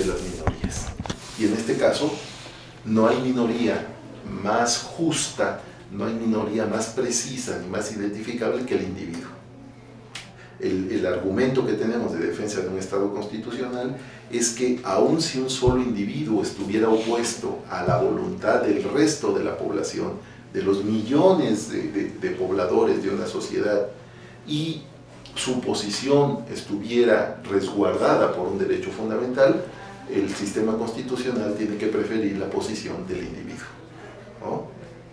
de las minorías. Y en este caso, no hay minoría más justa, no hay minoría más precisa ni más identificable que el individuo. El argumento que tenemos de defensa de un Estado constitucional es que aun si un solo individuo estuviera opuesto a la voluntad del resto de la población, de los millones de pobladores de una sociedad, y su posición estuviera resguardada por un derecho fundamental, el sistema constitucional tiene que preferir la posición del individuo, ¿no?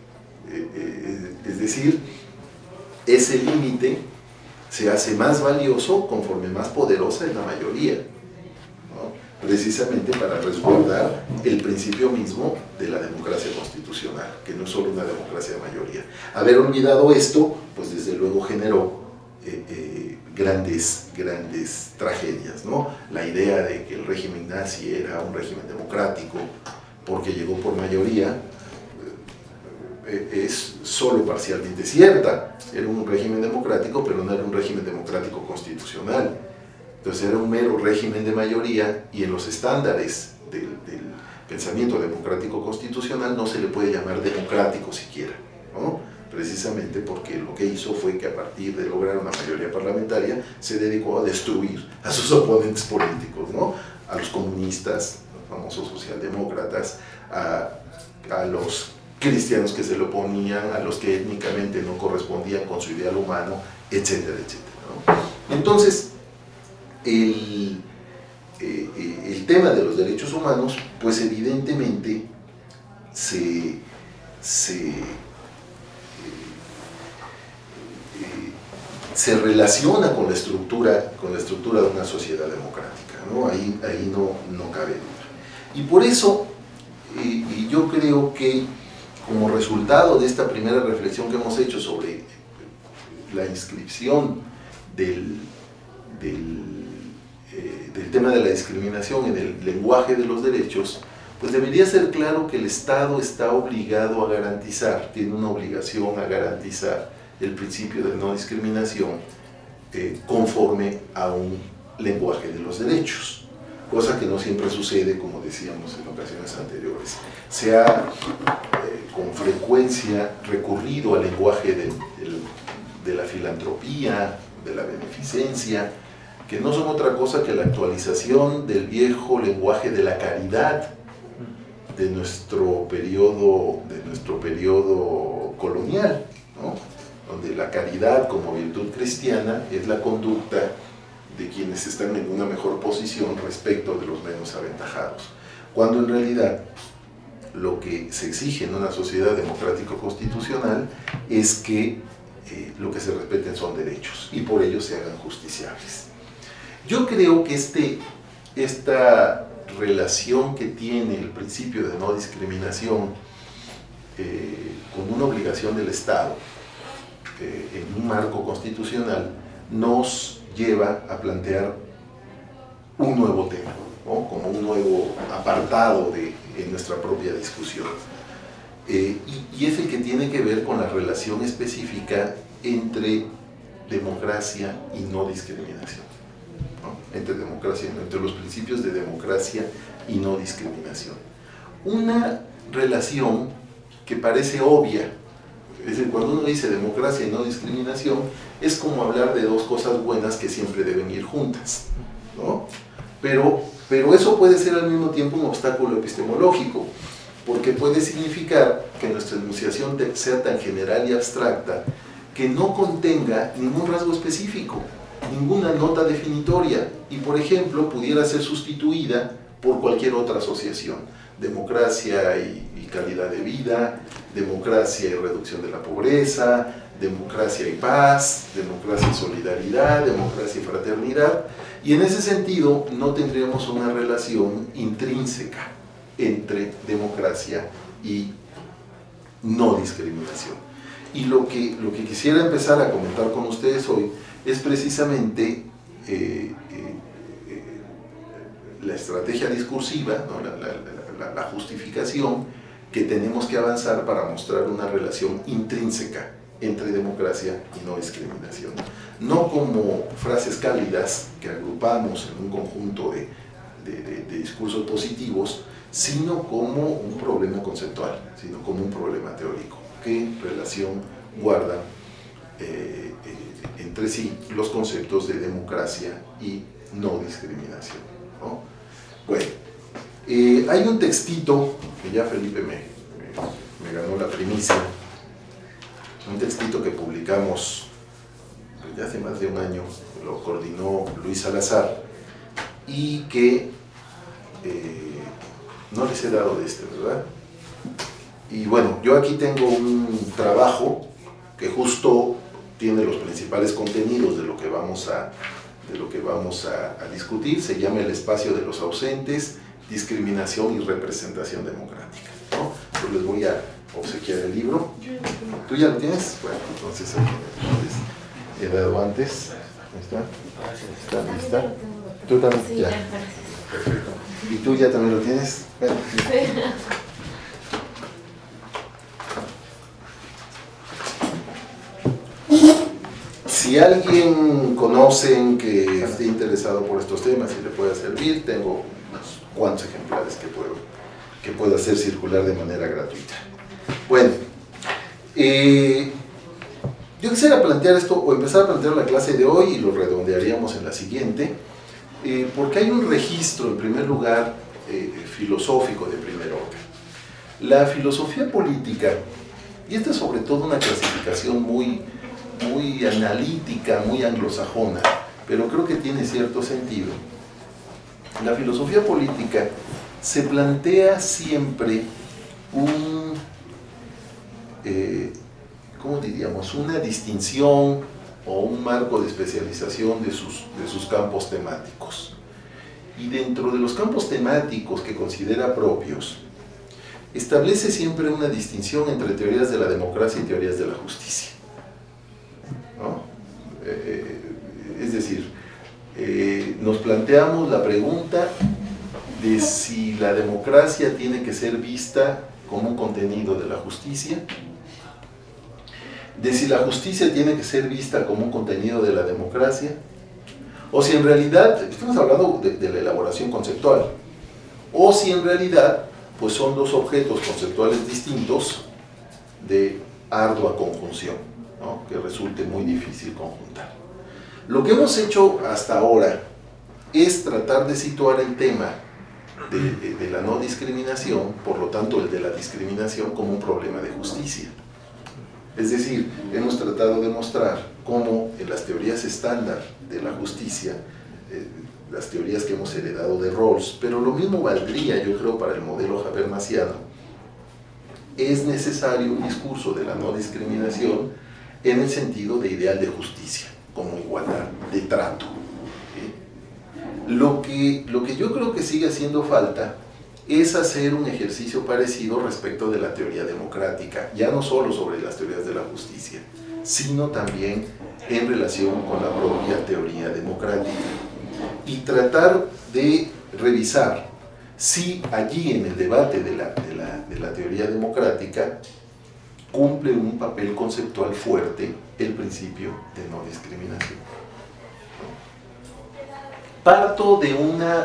Es decir, ese límite se hace más valioso conforme más poderosa es la mayoría, ¿no? Precisamente para resguardar el principio mismo de la democracia constitucional, que no es solo una democracia de mayoría. Haber olvidado esto, pues desde luego generó grandes tragedias, ¿no? La idea de que el régimen nazi era un régimen democrático porque llegó por mayoría es solo parcialmente cierta. Era un régimen democrático, pero no era un régimen democrático constitucional. Entonces era un mero régimen de mayoría, y en los estándares del pensamiento democrático constitucional no se le puede llamar democrático siquiera, ¿no? Precisamente porque lo que hizo fue que a partir de lograr una mayoría parlamentaria se dedicó a destruir a sus oponentes políticos, ¿no? A los comunistas, los famosos socialdemócratas, a los cristianos que se le oponían, a los que étnicamente no correspondían con su ideal humano, etcétera, etcétera, ¿no? Entonces, el tema de los derechos humanos, pues evidentemente se relaciona con la estructura de una sociedad democrática, ¿no? Ahí no cabe duda. Y por eso, y yo creo que como resultado de esta primera reflexión que hemos hecho sobre la inscripción del tema de la discriminación en el lenguaje de los derechos, pues debería ser claro que el Estado está obligado a garantizar, tiene una obligación a garantizar el principio de no discriminación conforme a un lenguaje de los derechos, cosa que no siempre sucede, como decíamos en ocasiones anteriores. Se ha con frecuencia recurrido al lenguaje de la filantropía, de la beneficencia, que no son otra cosa que la actualización del viejo lenguaje de la caridad de nuestro periodo colonial, ¿no? Donde la caridad como virtud cristiana es la conducta de quienes están en una mejor posición respecto de los menos aventajados, cuando en realidad lo que se exige en una sociedad democrático-constitucional es que lo que se respeten son derechos y por ello se hagan justiciables. Yo creo que esta relación que tiene el principio de no discriminación con una obligación del Estado en un marco constitucional nos lleva a plantear un nuevo tema, ¿no? Como un nuevo apartado en nuestra propia discusión. Y es el que tiene que ver con la relación específica entre democracia y no discriminación, ¿no? Entre los principios de democracia y no discriminación. Una relación que parece obvia, es decir, cuando uno dice democracia y no discriminación, es como hablar de dos cosas buenas que siempre deben ir juntas, ¿no? Pero eso puede ser al mismo tiempo un obstáculo epistemológico, porque puede significar que nuestra enunciación sea tan general y abstracta que no contenga ningún rasgo específico, ninguna nota definitoria, y por ejemplo pudiera ser sustituida por cualquier otra asociación: democracia y calidad de vida, democracia y reducción de la pobreza, democracia y paz, democracia y solidaridad, democracia y fraternidad, y en ese sentido no tendríamos una relación intrínseca entre democracia y no discriminación. Y lo que quisiera empezar a comentar con ustedes hoy es precisamente la estrategia discursiva, ¿no? la justificación que tenemos que avanzar para mostrar una relación intrínseca entre democracia y no discriminación. No como frases cálidas que agrupamos en un conjunto de de discursos positivos, sino como un problema conceptual, sino como un problema teórico. ¿Qué relación guardan entre sí los conceptos de democracia y no discriminación, ¿no? Bueno, hay un textito que ya Felipe me ganó la primicia, un textito que publicamos ya hace más de un año, lo coordinó Luis Salazar, y que no les he dado de este, ¿verdad? Y bueno, yo aquí tengo un trabajo que justo tiene los principales contenidos de lo que vamos a discutir. Se llama El espacio de los ausentes, discriminación y representación democrática, ¿no? Yo les voy a obsequiar el libro. ¿Tú ya lo tienes? Bueno, entonces aquí he dado antes. Ahí está. ¿Está lista? ¿Tú también? Sí, ya. Perfecto. ¿Y tú ya también lo tienes? Bueno, sí. Si alguien conocen que esté interesado por estos temas y le pueda servir, tengo unos cuantos ejemplares que puedo hacer circular de manera gratuita. Bueno, yo quisiera plantear esto, o empezar a plantear la clase de hoy, y lo redondearíamos en la siguiente, porque hay un registro, en primer lugar, filosófico de primer orden. La filosofía política, y esta es sobre todo una clasificación muy analítica, muy anglosajona, pero creo que tiene cierto sentido. La filosofía política se plantea siempre ¿cómo diríamos? Una distinción o un marco de especialización de sus campos temáticos. Y dentro de los campos temáticos que considera propios, establece siempre una distinción entre teorías de la democracia y teorías de la justicia, ¿no? Es decir, nos planteamos la pregunta de si la democracia tiene que ser vista como un contenido de la justicia, de si la justicia tiene que ser vista como un contenido de la democracia, o si en realidad, estamos hablando de la elaboración conceptual, o si en realidad pues son dos objetos conceptuales distintos de ardua conjunción, ¿no? Que resulte muy difícil conjuntar. Lo que hemos hecho hasta ahora es tratar de situar el tema de la no discriminación, por lo tanto el de la discriminación, como un problema de justicia. Es decir, hemos tratado de mostrar cómo en las teorías estándar de la justicia, las teorías que hemos heredado de Rawls, pero lo mismo valdría, yo creo, para el modelo habermasiano, es necesario un discurso de la no discriminación en el sentido de ideal de justicia, como igualdad de trato. Lo que yo creo que sigue haciendo falta es hacer un ejercicio parecido respecto de la teoría democrática, ya no solo sobre las teorías de la justicia, sino también en relación con la propia teoría democrática, y tratar de revisar si allí en el debate de la teoría democrática cumple un papel conceptual fuerte el principio de no discriminación. Parto de una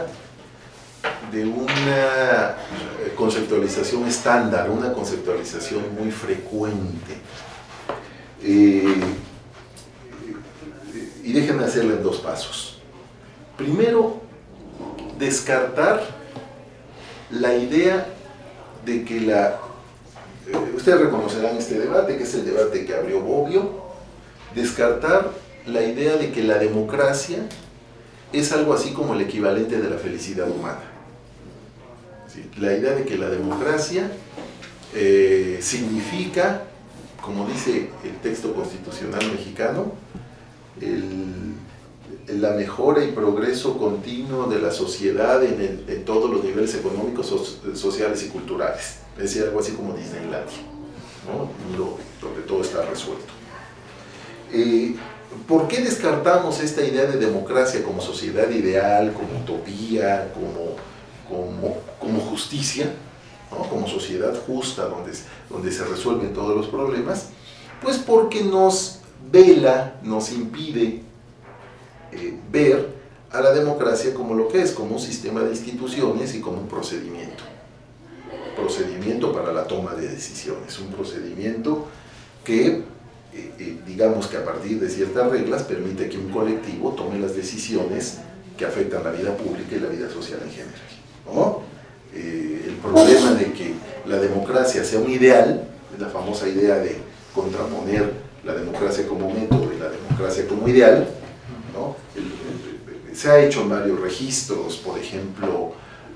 conceptualización estándar, una conceptualización muy frecuente. Y déjenme hacerla en dos pasos. Primero, descartar la idea de que ustedes reconocerán este debate, que es el debate que abrió Bobbio, descartar la idea de que la democracia es algo así como el equivalente de la felicidad humana. ¿Sí? La idea de que la democracia significa, como dice el texto constitucional mexicano, la mejora y progreso continuo de la sociedad en todos los niveles económicos, sociales y culturales. Es decir, algo así como Disneylandia, ¿no? Donde todo está resuelto. ¿Por qué descartamos esta idea de democracia como sociedad ideal, como utopía, como justicia, ¿no? Como sociedad justa donde se resuelven todos los problemas? Pues porque nos vela, nos impide ver a la democracia como lo que es, como un sistema de instituciones y como un procedimiento. Procedimiento para la toma de decisiones, un procedimiento que, digamos que a partir de ciertas reglas, permite que un colectivo tome las decisiones que afectan la vida pública y la vida social en general, ¿no? El problema de que la democracia sea un ideal, es la famosa idea de contraponer la democracia como método y la democracia como ideal, ¿no? Se ha hecho en varios registros, por ejemplo,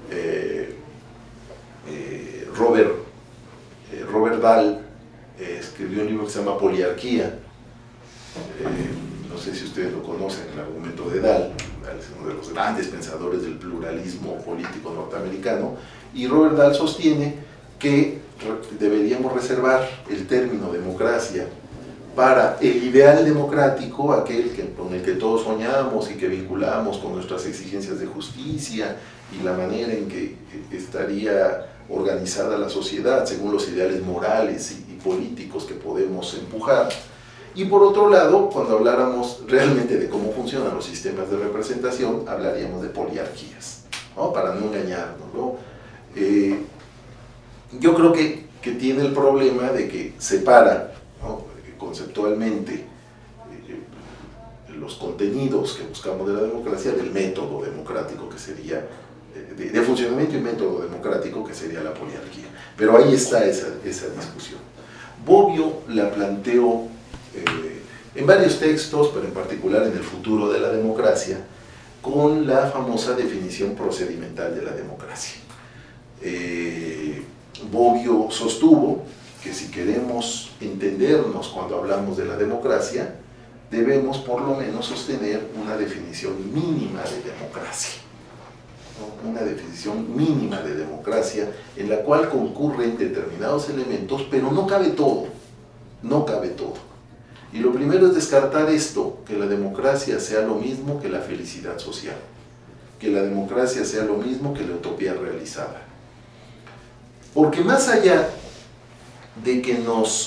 Robert Dahl escribió un libro que se llama Poliarquía. No sé si ustedes lo conocen, el argumento de Dahl. Dahl es uno de los grandes pensadores del pluralismo político norteamericano, y Robert Dahl sostiene que deberíamos reservar el término democracia para el ideal democrático, aquel con el que todos soñamos y que vinculamos con nuestras exigencias de justicia y la manera en que estaría organizada la sociedad según los ideales morales y políticos que podemos empujar. Y por otro lado, cuando habláramos realmente de cómo funcionan los sistemas de representación, hablaríamos de poliarquías, ¿no? Para no engañarnos, ¿no? Yo creo que tiene el problema de que separa, ¿no?, conceptualmente los contenidos que buscamos de la democracia del método democrático, que sería de funcionamiento y método democrático, que sería la poliarquía. Pero ahí está esa discusión. Bobbio la planteó en varios textos, pero en particular en El futuro de la democracia, con la famosa definición procedimental de la democracia. Bobbio sostuvo que si queremos entendernos cuando hablamos de la democracia, debemos por lo menos sostener una definición mínima de democracia, ¿no? Una definición mínima de democracia en la cual concurren determinados elementos, pero no cabe todo, no cabe todo. Y lo primero es descartar esto, que la democracia sea lo mismo que la felicidad social, que la democracia sea lo mismo que la utopía realizada. Porque más allá de que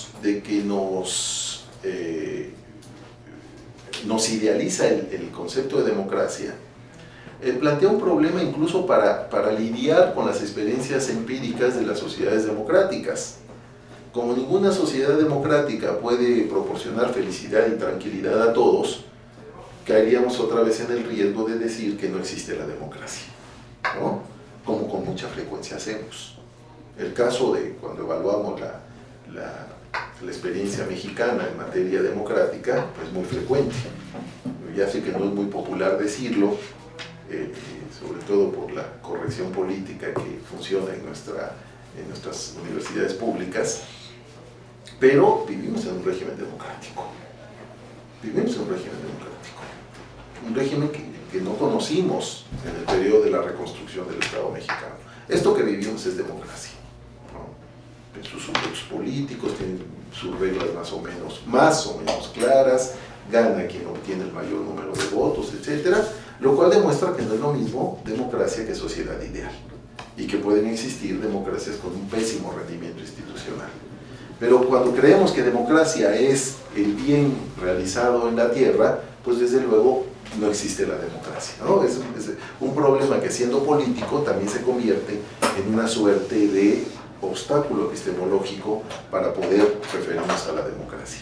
nos idealiza el concepto de democracia, plantea un problema incluso para lidiar con las experiencias empíricas de las sociedades democráticas. Como ninguna sociedad democrática puede proporcionar felicidad y tranquilidad a todos, caeríamos otra vez en el riesgo de decir que no existe la democracia, ¿no? Como con mucha frecuencia hacemos. El caso de cuando evaluamos la experiencia mexicana en materia democrática, pues muy frecuente. Ya sé que no es muy popular decirlo, sobre todo por la corrección política que funciona en nuestras universidades públicas, pero vivimos en un régimen democrático. Vivimos en un régimen democrático. Un régimen que no conocimos en el periodo de la reconstrucción del Estado mexicano. Esto que vivimos es democracia, ¿no? En sus sujetos políticos tienen sus reglas más o menos claras, gana quien obtiene el mayor número de votos, etc. Lo cual demuestra que no es lo mismo democracia que sociedad ideal, y que pueden existir democracias con un pésimo rendimiento institucional. Pero cuando creemos que democracia es el bien realizado en la tierra, pues desde luego no existe la democracia, ¿no? Es un problema que, siendo político, también se convierte en una suerte de obstáculo epistemológico para poder referirnos a la democracia.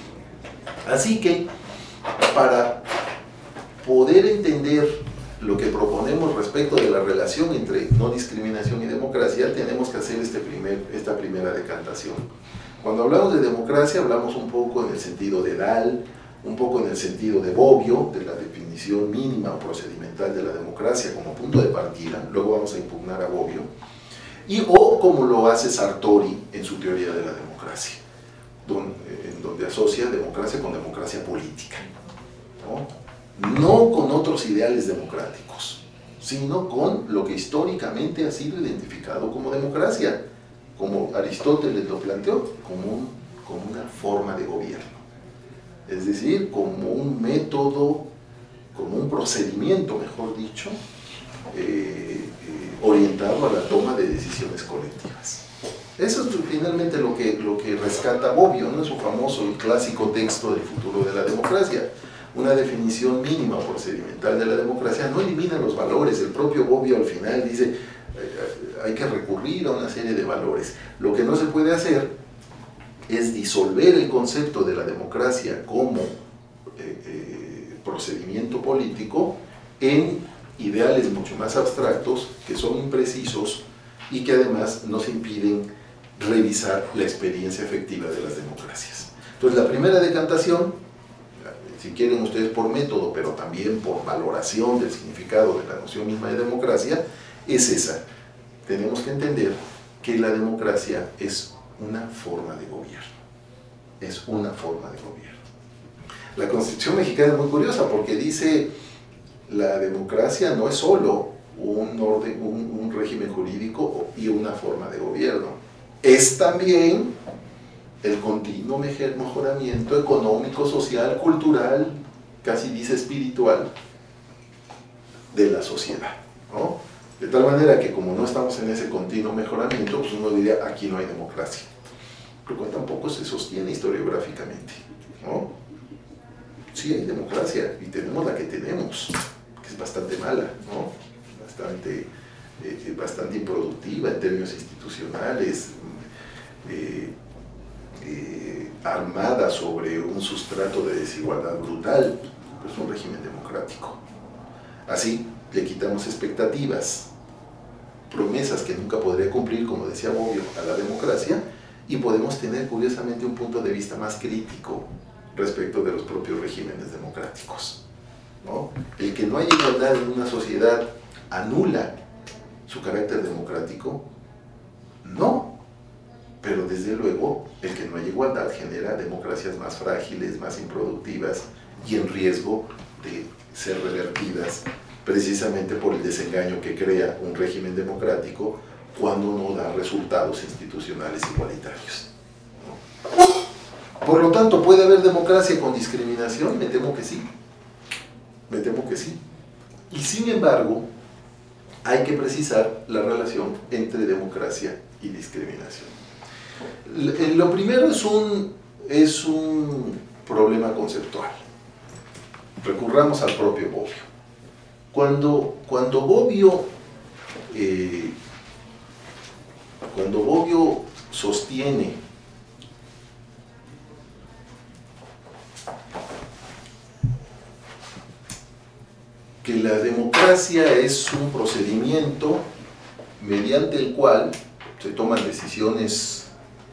Así que, para poder entender lo que proponemos respecto de la relación entre no discriminación y democracia, tenemos que hacer esta primera decantación. Cuando hablamos de democracia, hablamos un poco en el sentido de Dahl, un poco en el sentido de Bobbio, de la definición mínima o procedimental de la democracia como punto de partida. Luego vamos a impugnar a Bobbio, o como lo hace Sartori en su teoría de la democracia, en donde asocia democracia con democracia política, no con otros ideales democráticos, sino con lo que históricamente ha sido identificado como democracia, como Aristóteles lo planteó, como una forma de gobierno, es decir, como un método, como un procedimiento, mejor dicho, orientado a la toma de decisiones colectivas. Eso es finalmente lo que rescata Bobbio, ¿no? Es su famoso y clásico texto del futuro de la democracia. una definición mínima procedimental de la democracia no elimina los valores. El propio Bobbio al final dice, hay que recurrir a una serie de valores. Lo que no se puede hacer es disolver el concepto de la democracia como procedimiento político en ideales mucho más abstractos, que son imprecisos y que además nos impiden revisar la experiencia efectiva de las democracias. Entonces, la primera decantación, si quieren ustedes por método, pero también por valoración del significado de la noción misma de democracia, es esa. Tenemos que entender que la democracia es una forma de gobierno. Es una forma de gobierno. La Constitución mexicana es muy curiosa porque dice, la democracia no es solo un régimen jurídico y una forma de gobierno. Es también el continuo mejoramiento económico, social, cultural, casi dice espiritual, de la sociedad, ¿no? De tal manera que como no estamos en ese continuo mejoramiento, pues uno diría, aquí no hay democracia. Pero tampoco se sostiene historiográficamente, ¿no? Sí hay democracia y tenemos la que tenemos, que es bastante mala, ¿no? Bastante improductiva en términos institucionales, armada sobre un sustrato de desigualdad brutal, pues un régimen democrático. Así le quitamos expectativas, promesas que nunca podría cumplir, como decía Bobbio, a la democracia, y podemos tener curiosamente un punto de vista más crítico respecto de los propios regímenes democráticos, ¿no? El que no haya igualdad en una sociedad anula su carácter democrático, no, pero desde luego el que no haya igualdad genera democracias más frágiles, más improductivas y en riesgo de ser revertidas precisamente por el desengaño que crea un régimen democrático cuando no da resultados institucionales igualitarios, ¿no? Por lo tanto, ¿puede haber democracia con discriminación? Me temo que sí. Me temo que sí. Y sin embargo, hay que precisar la relación entre democracia y discriminación. Lo primero es un problema conceptual. Recurramos al propio Bobbio. Cuando Bobbio sostiene que la democracia es un procedimiento mediante el cual se toman decisiones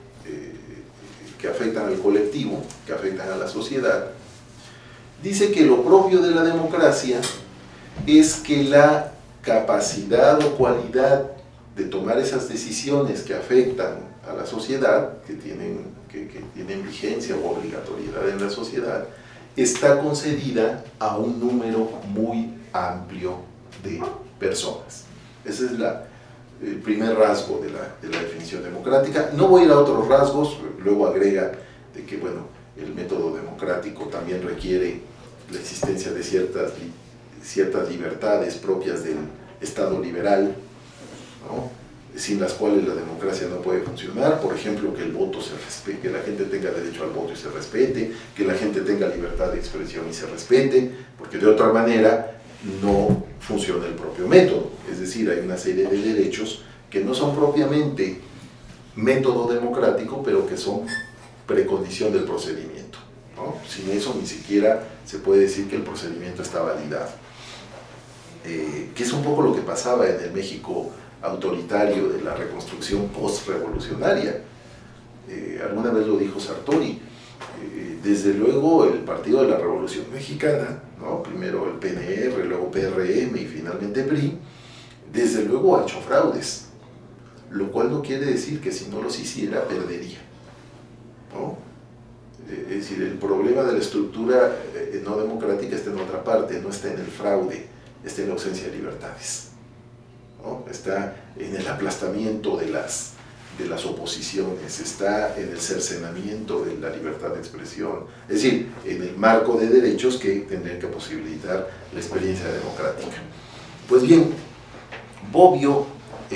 que afectan al colectivo, que afectan a la sociedad, dice que lo propio de la democracia es que la capacidad o cualidad de tomar esas decisiones que afectan a la sociedad, que tienen vigencia o obligatoriedad en la sociedad, está concedida a un número muy amplio de personas. Ese es el primer rasgo de la definición democrática. No voy a ir a otros rasgos, luego agrega de que, bueno, el método democrático también requiere la existencia de ciertas libertades propias del Estado liberal, ¿no? Sin las cuales la democracia no puede funcionar. Por ejemplo, que el voto se respete, que la gente tenga derecho al voto y se respete, que la gente tenga libertad de expresión y se respete, porque de otra manera no funciona el propio método. Es decir, hay una serie de derechos que no son propiamente método democrático, pero que son precondición del procedimiento, ¿no? Sin eso ni siquiera se puede decir que el procedimiento está validado. Que es un poco lo que pasaba en el México autoritario de la reconstrucción post-revolucionaria. Alguna vez lo dijo Sartori. Desde luego el Partido de la Revolución Mexicana, ¿no? Primero el PNR, luego PRM y finalmente PRI, desde luego ha hecho fraudes, lo cual no quiere decir que si no los hiciera perdería, ¿no? Es decir, el problema de la estructura no democrática está en otra parte, no está en el fraude, está en la ausencia de libertades, ¿no? Está en el aplastamiento de las oposiciones, está en el cercenamiento de la libertad de expresión, es decir, en el marco de derechos que tendrían que posibilitar la experiencia democrática. Pues bien, Bobbio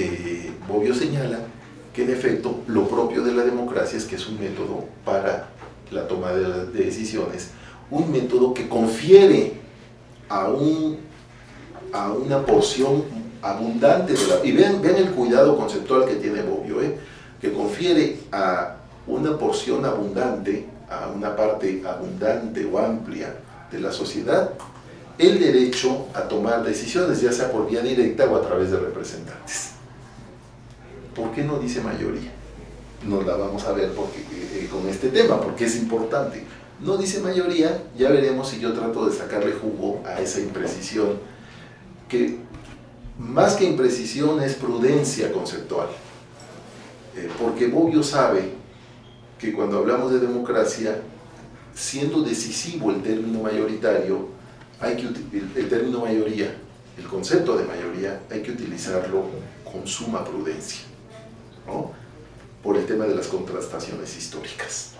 señala que en efecto lo propio de la democracia es que es un método para la toma de decisiones un método que confiere a una porción abundante de la... Y vean el cuidado conceptual que tiene Bobbio, que confiere a una porción abundante, a una parte abundante o amplia de la sociedad, el derecho a tomar decisiones, ya sea por vía directa o a través de representantes. ¿Por qué no dice mayoría? Nos la vamos a ver con este tema, porque es importante. No dice mayoría, ya veremos si yo trato de sacarle jugo a esa imprecisión, que más que imprecisión es prudencia conceptual. Porque Bobbio sabe que cuando hablamos de democracia, siendo decisivo el término mayoritario, el término mayoría, el concepto de mayoría, hay que utilizarlo con suma prudencia, ¿no? Por el tema de las contrastaciones históricas.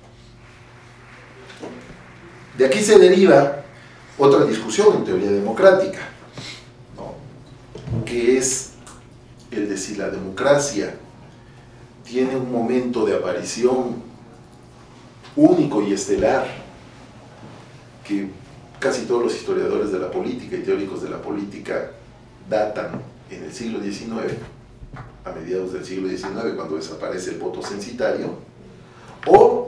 De aquí se deriva otra discusión en teoría democrática, ¿no? Que es el de si la democracia tiene un momento de aparición único y estelar que casi todos los historiadores de la política y teóricos de la política datan en el siglo XIX, a mediados del siglo XIX, cuando desaparece el voto censitario, o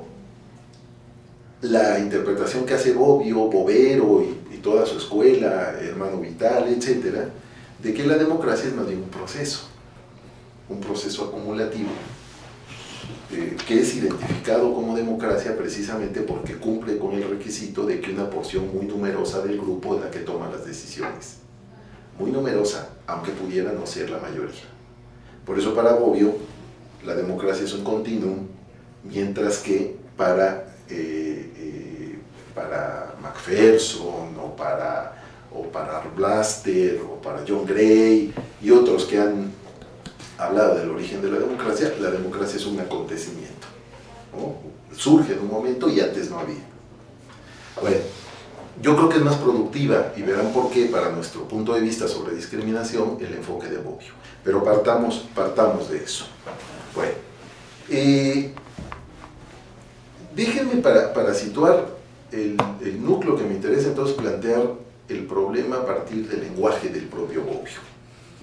la interpretación que hace Bobbio, Bovero y toda su escuela, Hermano Vital, etcétera, de que la democracia es más bien un proceso acumulativo, que es identificado como democracia precisamente porque cumple con el requisito de que una porción muy numerosa del grupo es la que toma las decisiones. Muy numerosa, aunque pudiera no ser la mayoría. Por eso para Bobbio la democracia es un continuum, mientras que para Macpherson o para Blaster o para John Gray y otros que han hablado del origen de la democracia es un acontecimiento, ¿no? Surge en un momento y antes no había. Bueno, yo creo que es más productiva, y verán por qué, para nuestro punto de vista sobre discriminación, el enfoque de Bobbio. Pero partamos de eso. Bueno, déjenme para situar el núcleo que me interesa, entonces plantear el problema a partir del lenguaje del propio Bobbio.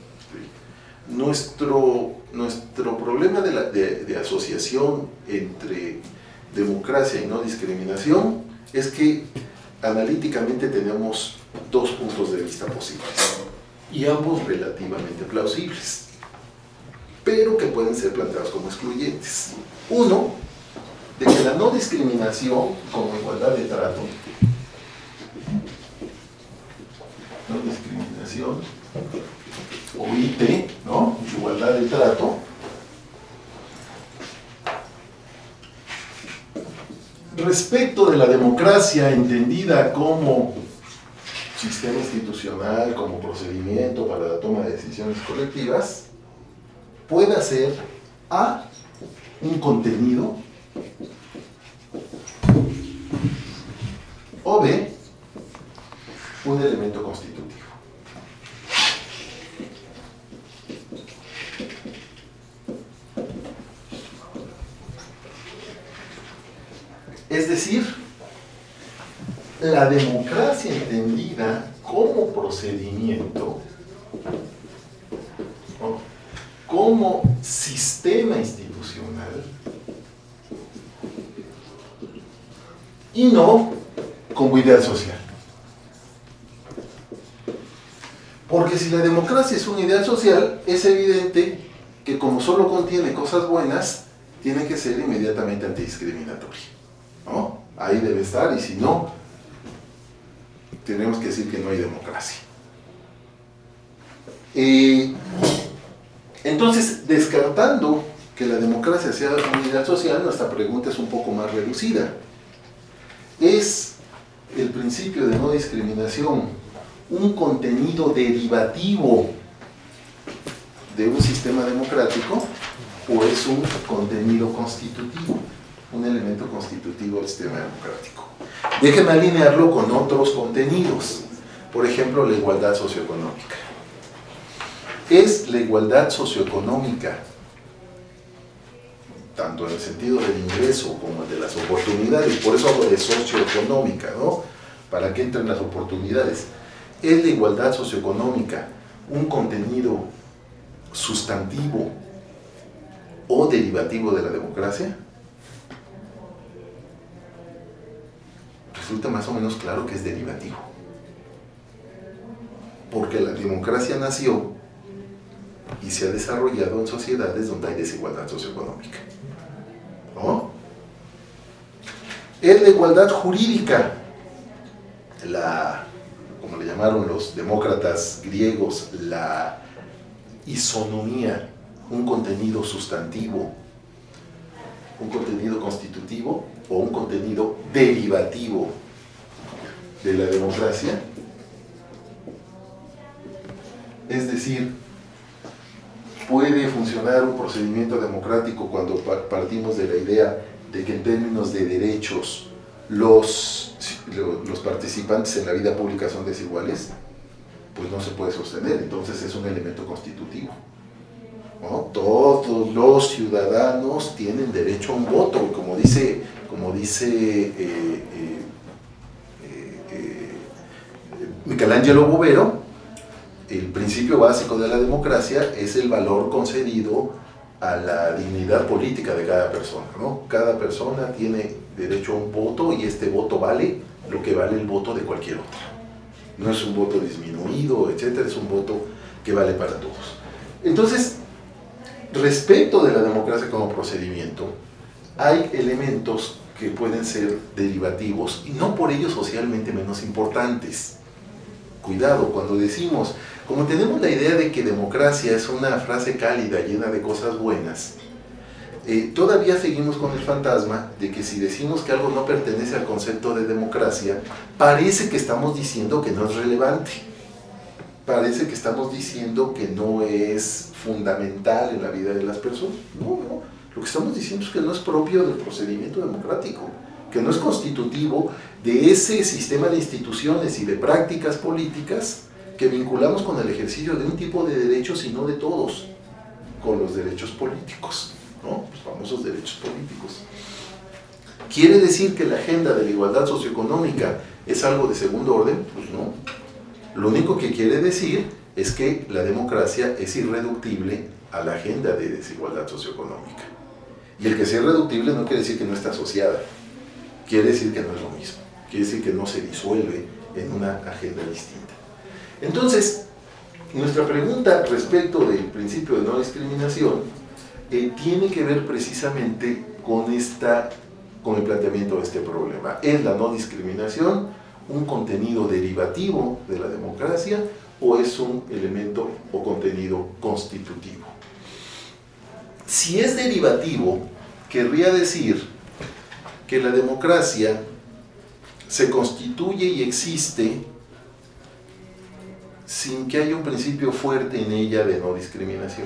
Nuestro problema de asociación entre democracia y no discriminación es que analíticamente tenemos dos puntos de vista posibles, y ambos relativamente plausibles, pero que pueden ser planteados como excluyentes. Uno, de que la no discriminación como igualdad de trato, no discriminación, o IT, ¿no? Igualdad de trato, respecto de la democracia entendida como sistema institucional, como procedimiento para la toma de decisiones colectivas, puede ser A, un contenido, o B, un elemento constitutivo. Es decir, la democracia entendida como procedimiento, ¿no?, como sistema institucional, y no como ideal social. Porque si la democracia es un ideal social, es evidente que como solo contiene cosas buenas, tiene que ser inmediatamente antidiscriminatoria, ¿no? Ahí debe estar, y si no, tenemos que decir que no hay democracia. Entonces, descartando que la democracia sea un ideal social, nuestra pregunta es un poco más reducida. ¿Es el principio de no discriminación un contenido derivativo de un sistema democrático, o es un contenido constitutivo, un elemento constitutivo del sistema democrático? Déjenme alinearlo con otros contenidos, por ejemplo, la igualdad socioeconómica. ¿Es la igualdad socioeconómica tanto en el sentido del ingreso como el de las oportunidades. Por eso hablo de socioeconómica, ¿no? Para que entren las oportunidades. ¿Es la igualdad socioeconómica un contenido sustantivo o derivativo de la democracia? Resulta más o menos claro que es derivativo. Porque la democracia nació y se ha desarrollado en sociedades donde hay desigualdad socioeconómica, ¿no? Es la igualdad jurídica, como le llamaron los demócratas griegos, la isonomía, un contenido sustantivo, un contenido constitutivo o un contenido derivativo de la democracia. Es decir, puede funcionar un procedimiento democrático cuando partimos de la idea de que en términos de derechos los participantes en la vida pública son desiguales. Pues no se puede sostener, entonces es un elemento constitutivo, ¿no? Todos los ciudadanos tienen derecho a un voto, y como dice Michelangelo Bovero, el principio básico de la democracia es el valor concedido a la dignidad política de cada persona, ¿no? Cada persona tiene derecho a un voto y este voto vale lo que vale el voto de cualquier otro. No es un voto disminuido, etcétera, es un voto que vale para todos. Entonces, respecto de la democracia como procedimiento, hay elementos que pueden ser derivativos y no por ello socialmente menos importantes. Cuidado, cuando decimos, como tenemos la idea de que democracia es una frase cálida, llena de cosas buenas, todavía seguimos con el fantasma de que si decimos que algo no pertenece al concepto de democracia, parece que estamos diciendo que no es relevante, parece que estamos diciendo que no es fundamental en la vida de las personas. No, lo que estamos diciendo es que no es propio del procedimiento democrático, que no es constitutivo de ese sistema de instituciones y de prácticas políticas que vinculamos con el ejercicio de un tipo de derechos y no de todos, con los derechos políticos, ¿no? Los famosos derechos políticos. ¿Quiere decir que la agenda de la igualdad socioeconómica es algo de segundo orden? Pues no. Lo único que quiere decir es que la democracia es irreductible a la agenda de desigualdad socioeconómica. Y el que sea irreductible no quiere decir que no está asociada, quiere decir que no es lo mismo, quiere decir que no se disuelve en una agenda distinta. Entonces, nuestra pregunta respecto del principio de no discriminación tiene que ver precisamente con el planteamiento de este problema. ¿Es la no discriminación un contenido derivativo de la democracia o es un elemento o contenido constitutivo? Si es derivativo, querría decir que la democracia se constituye y existe sin que haya un principio fuerte en ella de no discriminación.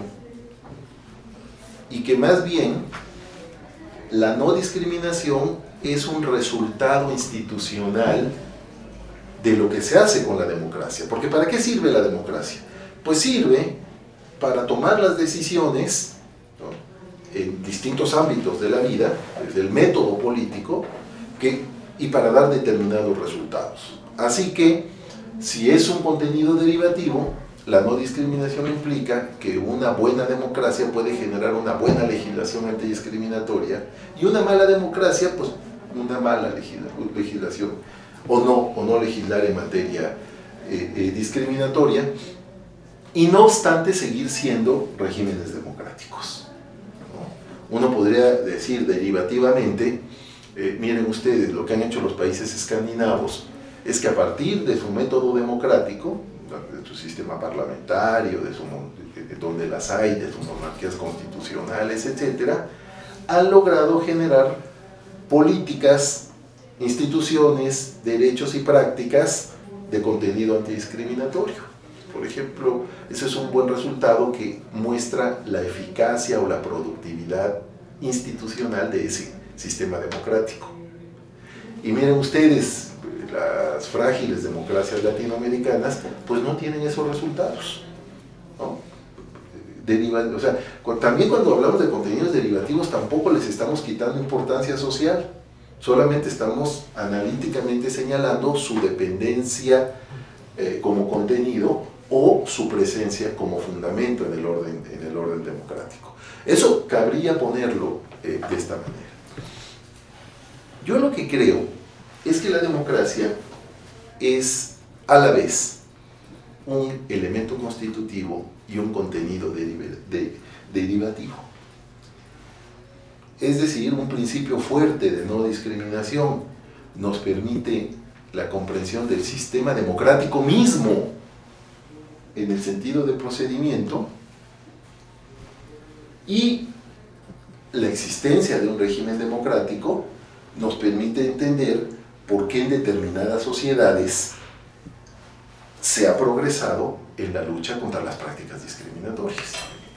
Y que más bien la no discriminación es un resultado institucional de lo que se hace con la democracia. Porque ¿para qué sirve la democracia? Pues sirve para tomar las decisiones, ¿no?, en distintos ámbitos de la vida, desde el método político, y para dar determinados resultados. Así que, si es un contenido derivativo, la no discriminación implica que una buena democracia puede generar una buena legislación antidiscriminatoria y una mala democracia, pues una mala legislación o no legislar en materia discriminatoria, y no obstante seguir siendo regímenes democráticos, ¿no? Uno podría decir derivativamente, miren ustedes, lo que han hecho los países escandinavos es que a partir de su método democrático, de su sistema parlamentario, de donde las hay, de sus monarquías constitucionales, etc., han logrado generar políticas, instituciones, derechos y prácticas de contenido antidiscriminatorio. Por ejemplo, ese es un buen resultado que muestra la eficacia o la productividad institucional de ese sistema democrático. Y miren ustedes, las frágiles democracias latinoamericanas pues no tienen esos resultados, ¿no? o sea, también cuando hablamos de contenidos derivativos tampoco les estamos quitando importancia social, solamente estamos analíticamente señalando su dependencia como contenido o su presencia como fundamento en el orden democrático. Eso cabría ponerlo de esta manera. Yo lo que creo es que la democracia es a la vez un elemento constitutivo y un contenido derivativo. Es decir, un principio fuerte de no discriminación nos permite la comprensión del sistema democrático mismo en el sentido de procedimiento, y la existencia de un régimen democrático nos permite entender por qué en determinadas sociedades se ha progresado en la lucha contra las prácticas discriminatorias.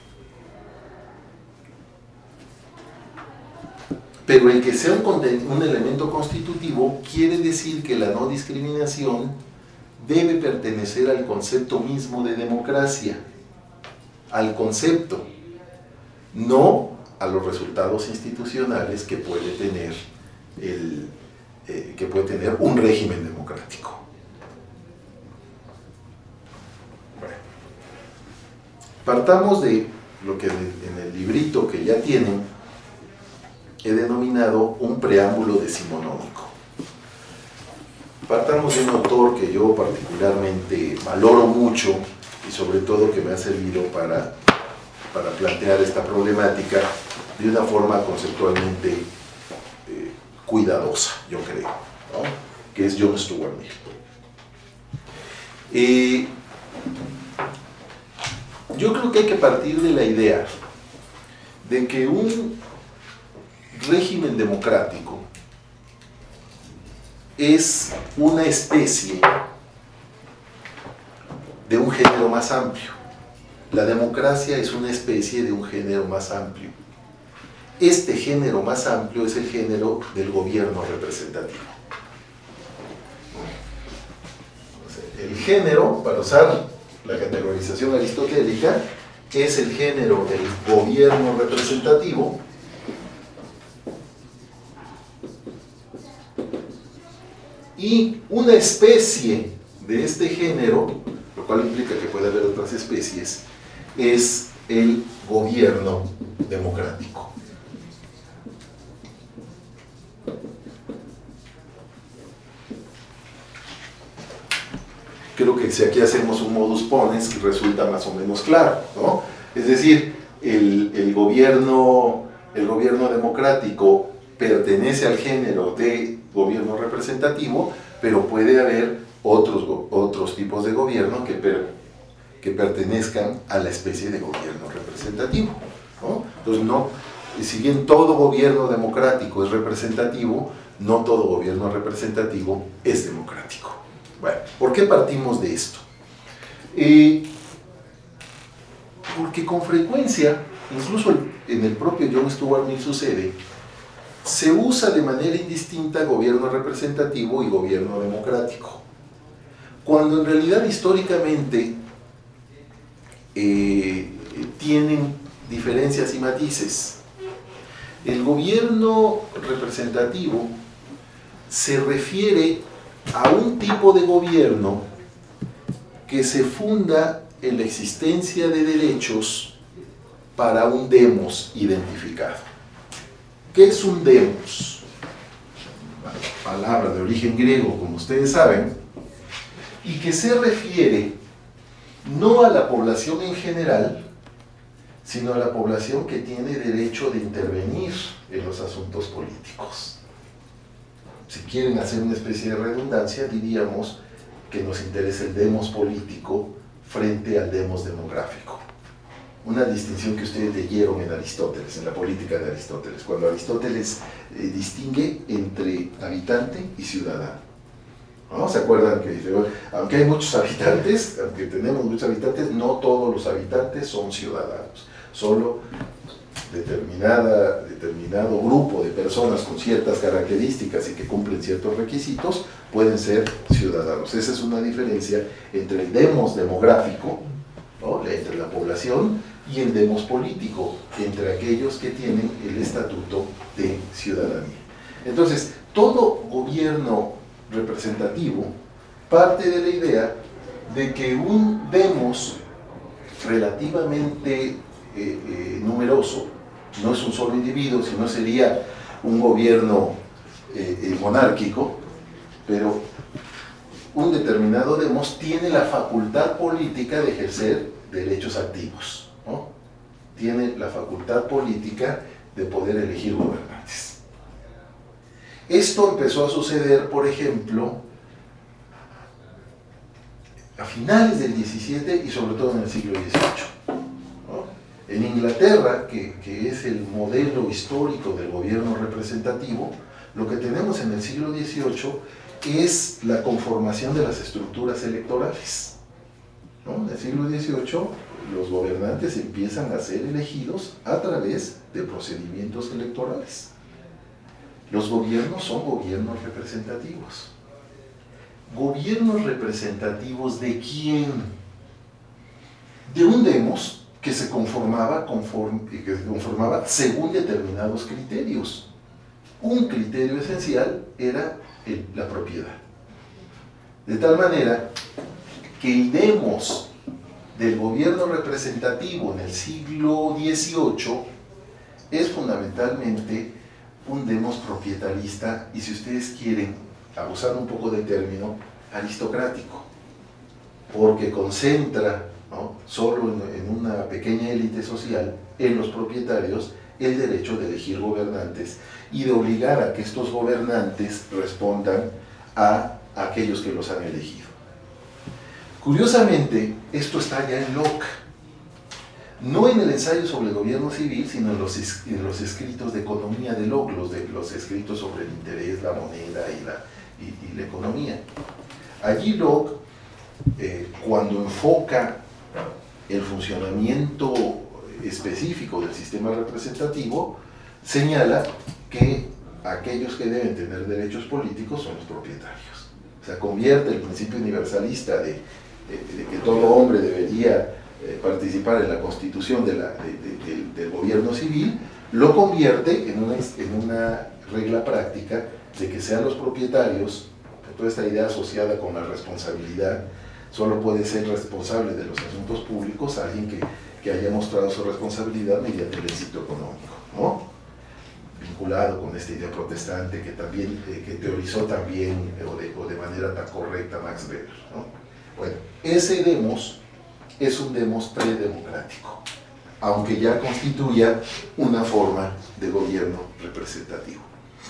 Pero el que sea un elemento constitutivo quiere decir que la no discriminación debe pertenecer al concepto mismo de democracia, al concepto, no a los resultados institucionales que puede tener un régimen democrático. Bueno, partamos de lo que en el librito que ya tienen he denominado un preámbulo decimonónico. Partamos de un autor que yo particularmente valoro mucho y sobre todo que me ha servido para plantear esta problemática de una forma conceptualmente cuidadosa, yo creo, ¿no? Que es John Stuart Mill. Yo creo que hay que partir de la idea de que un régimen democrático es una especie de un género más amplio. La democracia es una especie de un género más amplio. Este género más amplio es el género del gobierno representativo. El género, para usar la categorización aristotélica, es el género del gobierno representativo, y una especie de este género, lo cual implica que puede haber otras especies, es el gobierno democrático. Creo que si aquí hacemos un modus ponens resulta más o menos claro, ¿no? Es decir, el gobierno democrático pertenece al género de gobierno representativo, pero puede haber otros tipos de gobierno que pertenezcan a la especie de gobierno representativo, ¿no? Entonces, si bien todo gobierno democrático es representativo, no todo gobierno representativo es democrático. Bueno, ¿por qué partimos de esto? Porque con frecuencia, incluso en el propio John Stuart Mill sucede, se usa de manera indistinta gobierno representativo y gobierno democrático, cuando en realidad históricamente tienen diferencias y matices. El gobierno representativo se refiere a un tipo de gobierno que se funda en la existencia de derechos para un demos identificado. ¿Qué es un demos? Palabra de origen griego, como ustedes saben, y que se refiere no a la población en general, sino a la población que tiene derecho de intervenir en los asuntos políticos. Si quieren hacer una especie de redundancia, diríamos que nos interesa el demos político frente al demos demográfico. Una distinción que ustedes leyeron en Aristóteles, en la política de Aristóteles, cuando Aristóteles distingue entre habitante y ciudadano. ¿No? ¿Se acuerdan que dice, aunque hay muchos habitantes, aunque tenemos muchos habitantes, no todos los habitantes son ciudadanos, solo determinado grupo de personas con ciertas características y que cumplen ciertos requisitos pueden ser ciudadanos. Esa es una diferencia entre el demos demográfico, ¿no? Entre la población, y el demos político, entre aquellos que tienen el estatuto de ciudadanía. Entonces, todo gobierno representativo parte de la idea de que un demos relativamente numeroso, no es un solo individuo, sino sería un gobierno monárquico, pero un determinado demos tiene la facultad política de ejercer derechos activos, ¿no? Tiene la facultad política de poder elegir gobernantes. Esto empezó a suceder, por ejemplo, a finales del XVII y sobre todo en el siglo XVIII. ¿No? En Inglaterra, que es el modelo histórico del gobierno representativo, lo que tenemos en el siglo XVIII es la conformación de las estructuras electorales. ¿No? En el siglo XVIII los gobernantes empiezan a ser elegidos a través de procedimientos electorales. Los gobiernos son gobiernos representativos. ¿Gobiernos representativos de quién? De un demos que se conformaba según determinados criterios. Un criterio esencial era la propiedad. De tal manera que el demos del gobierno representativo en el siglo XVIII es fundamentalmente un demos propietarista y, si ustedes quieren, abusando un poco del término, aristocrático, porque concentra, ¿no?, solo en una pequeña élite social, en los propietarios, el derecho de elegir gobernantes y de obligar a que estos gobernantes respondan a aquellos que los han elegido. Curiosamente, esto está ya en Locke, no en el ensayo sobre el gobierno civil, sino en los escritos de economía de Locke, los escritos sobre el interés, la moneda y la economía. Allí Locke, cuando enfoca el funcionamiento específico del sistema representativo, señala que aquellos que deben tener derechos políticos son los propietarios. O sea, convierte el principio universalista de que todo hombre debería participar en la constitución del gobierno civil, lo convierte en una regla práctica de que sean los propietarios. Toda esta idea asociada con la responsabilidad, solo puede ser responsable de los asuntos públicos alguien que haya mostrado su responsabilidad mediante el éxito económico, ¿no? Vinculado con esta idea protestante que también que teorizó también o de manera tan correcta Max Weber, ¿no? Bueno, ese demos es un demos predemocrático, aunque ya constituya una forma de gobierno representativo.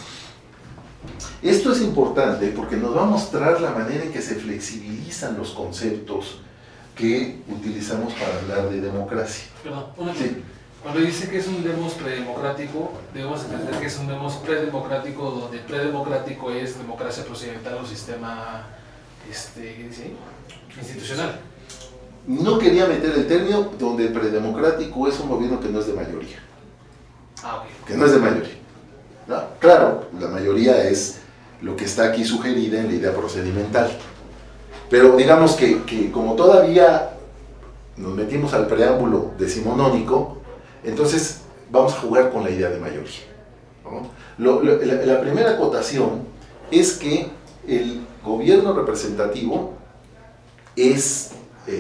Esto es importante porque nos va a mostrar la manera en que se flexibilizan los conceptos que utilizamos para hablar de democracia. Perdón, sí. Cuando dice que es un demos predemocrático, debemos entender que es un demos predemocrático, donde predemocrático es democracia procedimental o sistema ¿qué dice ahí? Institucional. No quería meter el término donde predemocrático es un gobierno que no es de mayoría. Ah, ok. Que no es de mayoría. No, claro, la mayoría es lo que está aquí sugerida en la idea procedimental. Pero digamos que como todavía nos metimos al preámbulo decimonónico, entonces vamos a jugar con la idea de mayoría, ¿no? La primera acotación es que el gobierno representativo es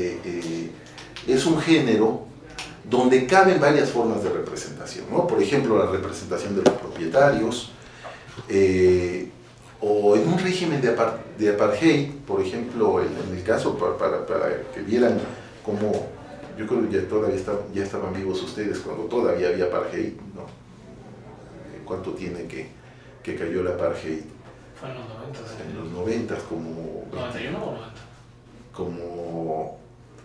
un género donde caben varias formas de representación, ¿no? Por ejemplo, la representación de los propietarios, o en un régimen de apartheid, por ejemplo, en el caso, para que vieran cómo, yo creo que ya estaban vivos ustedes cuando todavía había apartheid, ¿no? ¿Cuánto tiene que cayó el apartheid? Fue en los 90. En los 90, como... ¿91 o 90? Como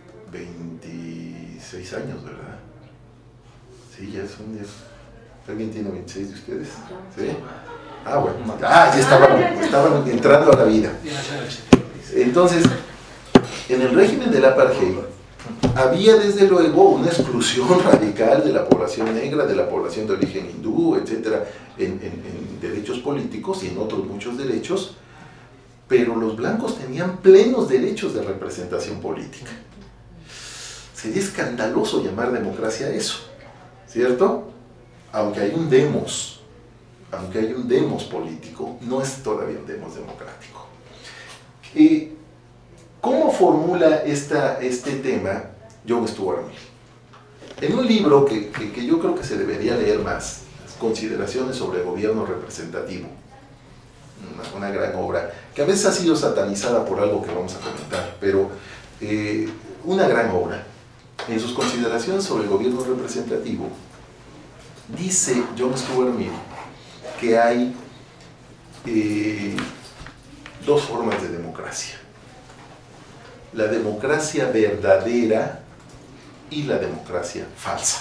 26 años, ¿verdad? Sí, ya son 10. ¿Alguien tiene 26 de ustedes? ¿Sí? Ah, bueno. Ya estaban entrando a la vida. Entonces, en el régimen del apartheid había desde luego una exclusión radical de la población negra, de la población de origen hindú, etcétera, en derechos políticos y en otros muchos derechos, pero los blancos tenían plenos derechos de representación política. sería escandaloso llamar democracia a eso, ¿cierto? Aunque hay un demos político, no es todavía un demos democrático. ¿Cómo formula este tema John Stuart Mill? En un libro que yo creo que se debería leer más, Consideraciones sobre el gobierno representativo, una gran obra, que a veces ha sido satanizada por algo que vamos a comentar, pero una gran obra. En sus consideraciones sobre el gobierno representativo, dice John Stuart Mill que hay dos formas de democracia: la democracia verdadera y la democracia falsa.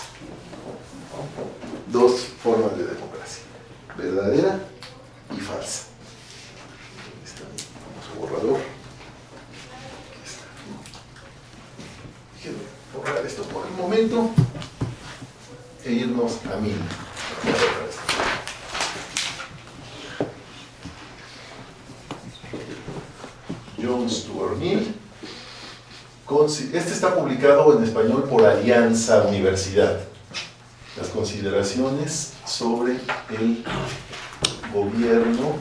Dos formas de democracia, verdadera y falsa. Aquí está mi famoso borrador. Aquí está. Déjenme borrar esto por el momento e irnos a Mill. John Stuart Mill. Este está publicado en español por Alianza Universidad. Las consideraciones sobre el gobierno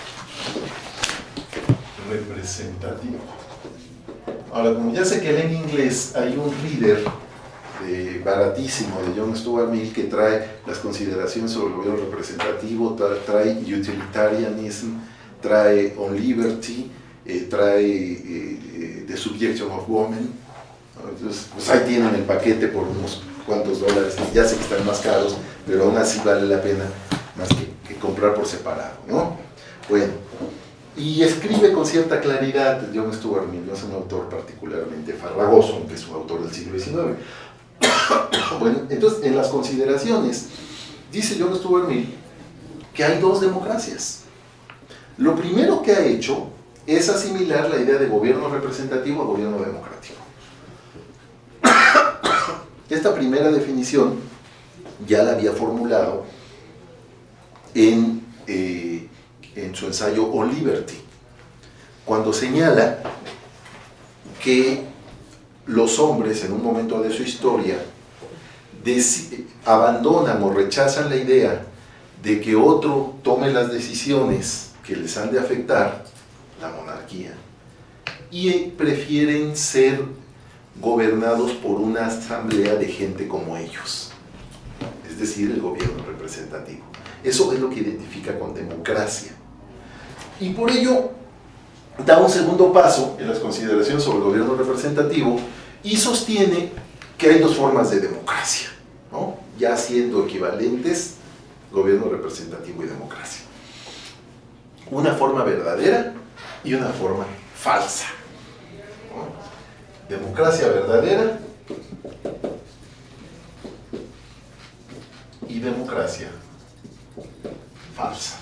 representativo. Ahora, como ya sé que leen inglés, hay un reader baratísimo de John Stuart Mill que trae las consideraciones sobre el gobierno representativo, trae utilitarianism, trae on liberty, trae the subjection of women. Entonces, pues ahí tienen el paquete por unos cuantos dólares, ya sé que están más caros, pero aún así vale la pena más que comprar por separado, ¿no? Bueno, y escribe con cierta claridad. John Stuart Mill no es un autor particularmente farragoso, aunque es un autor del siglo XIX. Bueno, entonces, en las consideraciones, dice John Stuart Mill que hay dos democracias. Lo primero que ha hecho es asimilar la idea de gobierno representativo a gobierno democrático. Esta primera definición ya la había formulado en su ensayo On Liberty, cuando señala que los hombres en un momento de su historia abandonan o rechazan la idea de que otro tome las decisiones que les han de afectar, la monarquía, y prefieren ser gobernados por una asamblea de gente como ellos, es decir, el gobierno representativo. Eso es lo que identifica con democracia. Y por ello da un segundo paso en las consideraciones sobre el gobierno representativo y sostiene que hay dos formas de democracia, ¿no? Ya siendo equivalentes gobierno representativo y democracia. Una forma verdadera y una forma falsa, ¿no? Democracia verdadera y democracia falsa.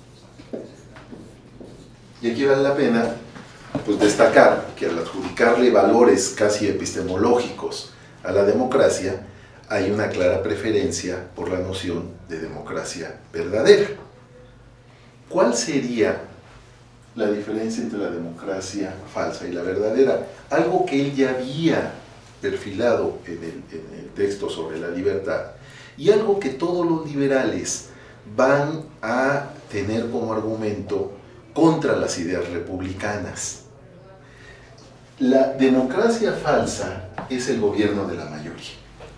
Y aquí vale la pena pues destacar que al adjudicarle valores casi epistemológicos a la democracia, hay una clara preferencia por la noción de democracia verdadera. ¿Cuál sería la diferencia entre la democracia falsa y la verdadera? Algo que él ya había perfilado en el texto sobre la libertad, y algo que todos los liberales van a tener como argumento contra las ideas republicanas. La democracia falsa es el gobierno de la mayoría.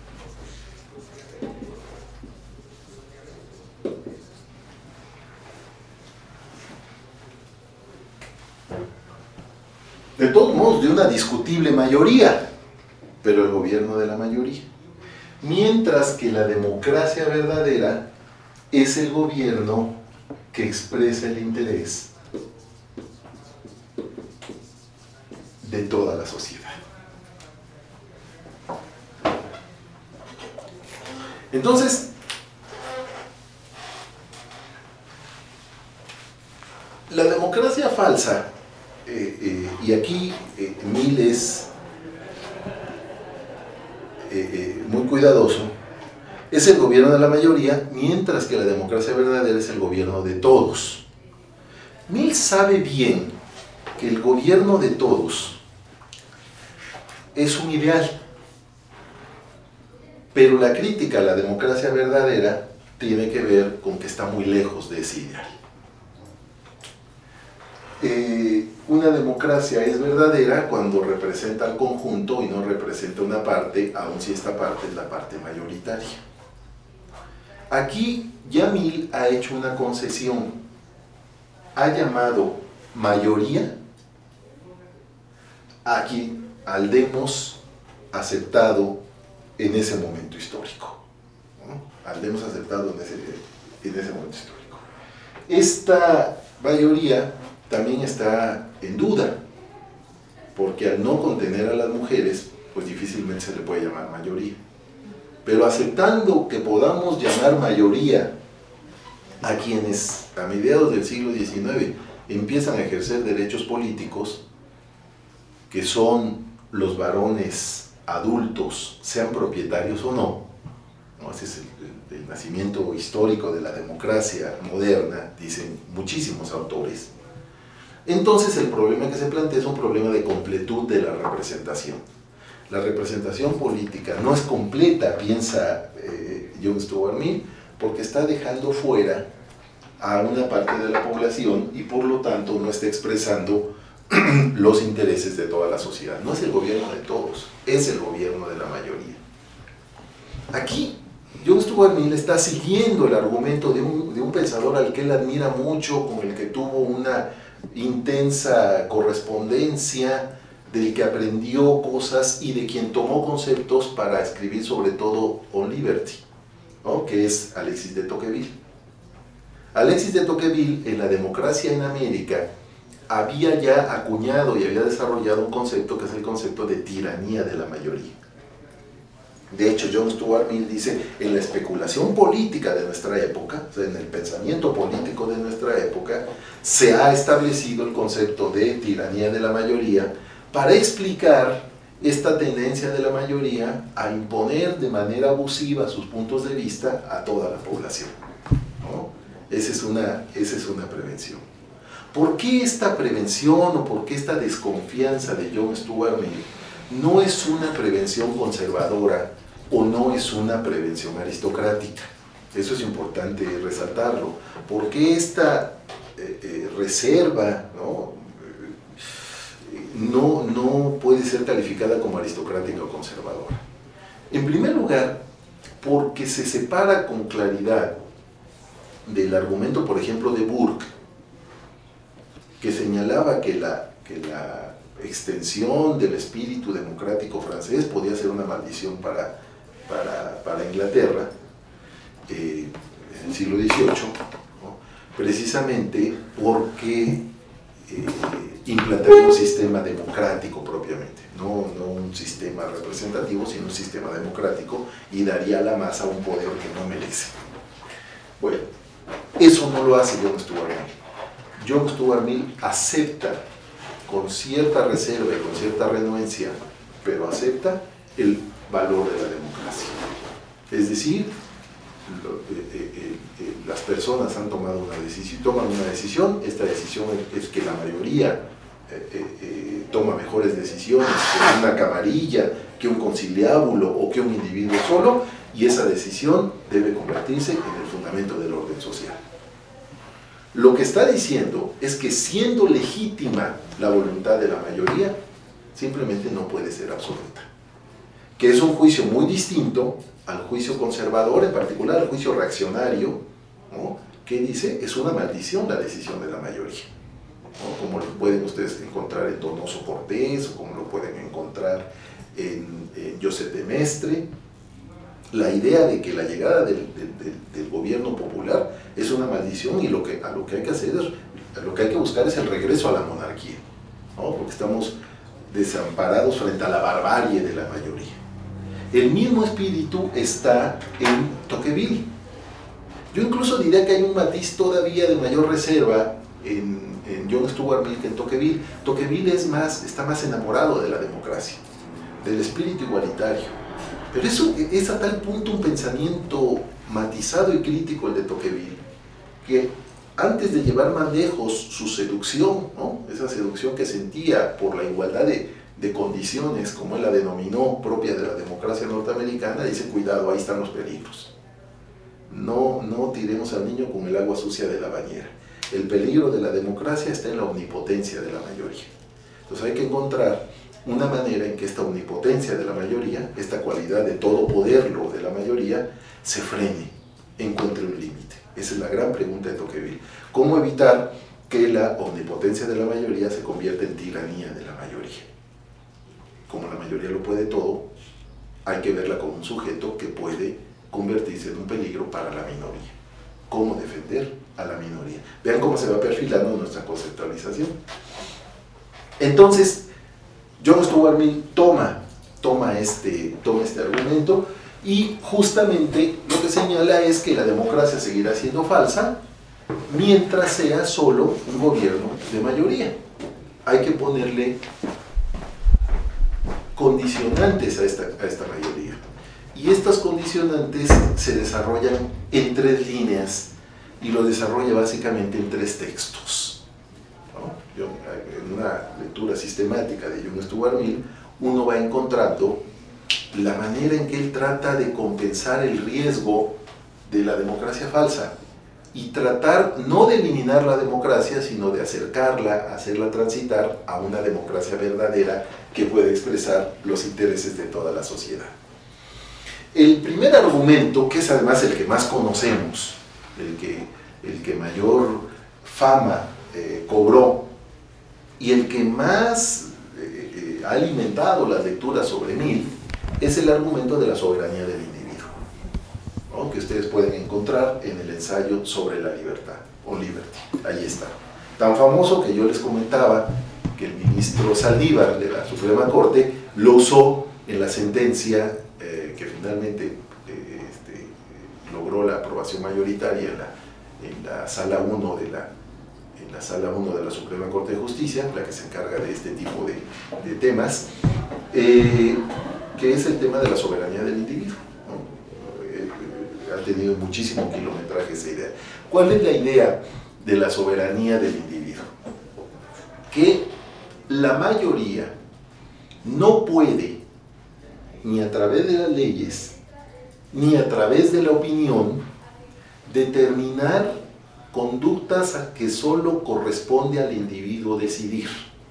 De todos modos, de una discutible mayoría, pero el gobierno de la mayoría. Mientras que la democracia verdadera es el gobierno que expresa el interés de toda la sociedad. Entonces, la democracia falsa, y aquí Mill es muy cuidadoso, es el gobierno de la mayoría, mientras que la democracia verdadera es el gobierno de todos. Mill sabe bien que el gobierno de todos es un ideal, Pero la crítica a la democracia verdadera tiene que ver con que está muy lejos de ese ideal. Una democracia es verdadera cuando representa al conjunto y no representa una parte, aun si esta parte es la parte mayoritaria. Aquí Yamil ha hecho una concesión, ha llamado mayoría a quien al demos aceptado en ese momento histórico, ¿no? Al demos aceptado en ese momento histórico. Esta mayoría también está en duda, porque al no contener a las mujeres, pues difícilmente se le puede llamar mayoría. Pero aceptando que podamos llamar mayoría a quienes a mediados del siglo XIX empiezan a ejercer derechos políticos, que son los varones adultos, sean propietarios o no, ¿no? Ese es el nacimiento histórico de la democracia moderna, dicen muchísimos autores. Entonces el problema que se plantea es un problema de completud de la representación. La representación política no es completa, piensa John Stuart Mill, porque está dejando fuera a una parte de la población y por lo tanto no está expresando los intereses de toda la sociedad. No es el gobierno de todos, es el gobierno de la mayoría. Aquí John Stuart Mill está siguiendo el argumento de un pensador al que él admira mucho, con el que tuvo una intensa correspondencia, del que aprendió cosas y de quien tomó conceptos para escribir sobre todo On Liberty, ¿no? Que es Alexis de Tocqueville. Alexis de Tocqueville, en La democracia en América, había ya acuñado y había desarrollado un concepto que es el concepto de tiranía de la mayoría. De hecho, John Stuart Mill dice, en la especulación política de nuestra época, o sea, en el pensamiento político de nuestra época, se ha establecido el concepto de tiranía de la mayoría para explicar esta tendencia de la mayoría a imponer de manera abusiva sus puntos de vista a toda la población, ¿no? Esa es una prevención. ¿Por qué esta prevención o por qué esta desconfianza de John Stuart Mill no es una prevención conservadora o no es una prevención aristocrática? Eso es importante resaltarlo. ¿Por qué esta reserva, no puede ser calificada como aristocrática o conservadora? En primer lugar, porque se separa con claridad del argumento, por ejemplo, de Burke, que señalaba que la extensión del espíritu democrático francés podía ser una maldición para Inglaterra en el siglo XVIII, ¿no? Precisamente porque implantaría un sistema democrático propiamente, no un sistema representativo, sino un sistema democrático, y daría a la masa un poder que no merece. Bueno, eso no lo hace John Stuart Mill. John Stuart Mill acepta con cierta reserva y con cierta renuencia, pero acepta el valor de la democracia. Es decir, las personas han tomado una decisión, toman una decisión, esta decisión es que la mayoría toma mejores decisiones que una camarilla, que un conciliábulo o que un individuo solo, y esa decisión debe convertirse en el fundamento del orden social. Lo que está diciendo es que, siendo legítima la voluntad de la mayoría, simplemente no puede ser absoluta. Que es un juicio muy distinto al juicio conservador, en particular al juicio reaccionario, ¿no? Que dice, es una maldición la decisión de la mayoría, ¿no? Como lo pueden ustedes encontrar en Donoso Cortés, o como lo pueden encontrar en Joseph de Maistre. La idea de que la llegada del gobierno popular es una maldición, y lo que hay que hacer es, lo que hay que buscar es el regreso a la monarquía, ¿no? Porque estamos desamparados frente a la barbarie de la mayoría. El mismo espíritu está en Tocqueville. Yo incluso diría que hay un matiz todavía de mayor reserva en John Stuart Mill que en Tocqueville. Tocqueville está más enamorado de la democracia, del espíritu igualitario. Pero eso es a tal punto un pensamiento matizado y crítico el de Tocqueville, que antes de llevar más lejos su seducción, ¿no? Esa seducción que sentía por la igualdad de de condiciones, como él la denominó, propia de la democracia norteamericana, dice, cuidado, ahí están los peligros. No tiremos al niño con el agua sucia de la bañera. El peligro de la democracia está en la omnipotencia de la mayoría. Entonces hay que encontrar una manera en que esta omnipotencia de la mayoría, esta cualidad de todo poderlo de la mayoría, se frene, encuentre un límite. Esa es la gran pregunta de Tocqueville. ¿Cómo evitar que la omnipotencia de la mayoría se convierta en tiranía de la mayoría? Como la mayoría lo puede todo, hay que verla como un sujeto que puede convertirse en un peligro para la minoría. ¿Cómo defender a la minoría? Vean cómo se va perfilando nuestra conceptualización. Entonces, John Stuart Mill toma este argumento y justamente lo que señala es que la democracia seguirá siendo falsa mientras sea solo un gobierno de mayoría. Hay que ponerle condicionantes a esta mayoría. Y estas condicionantes se desarrollan en 3 líneas y lo desarrolla básicamente en 3 textos. En una lectura sistemática de John Stuart Mill, uno va encontrando la manera en que él trata de compensar el riesgo de la democracia falsa y tratar no de eliminar la democracia, sino de acercarla, hacerla transitar a una democracia verdadera que puede expresar los intereses de toda la sociedad. El primer argumento, que es además el que más conocemos, el que mayor fama cobró y el que más ha alimentado las lecturas sobre Mill, es el argumento de la soberanía del individuo, ¿no? Que ustedes pueden encontrar en el ensayo sobre la libertad, o Liberty, ahí está. Tan famoso que yo les comentaba que el ministro Saldívar de la Suprema Corte lo usó en la sentencia que finalmente logró la aprobación mayoritaria en la sala 1 de la Suprema Corte de Justicia, la que se encarga de este tipo de temas, que es el tema de la soberanía del individuo, ¿no? Ha tenido muchísimo kilometraje esa idea. ¿Cuál es la idea de la soberanía del individuo? Que la mayoría no puede, ni a través de las leyes, ni a través de la opinión, determinar conductas a que solo corresponde al individuo decidir.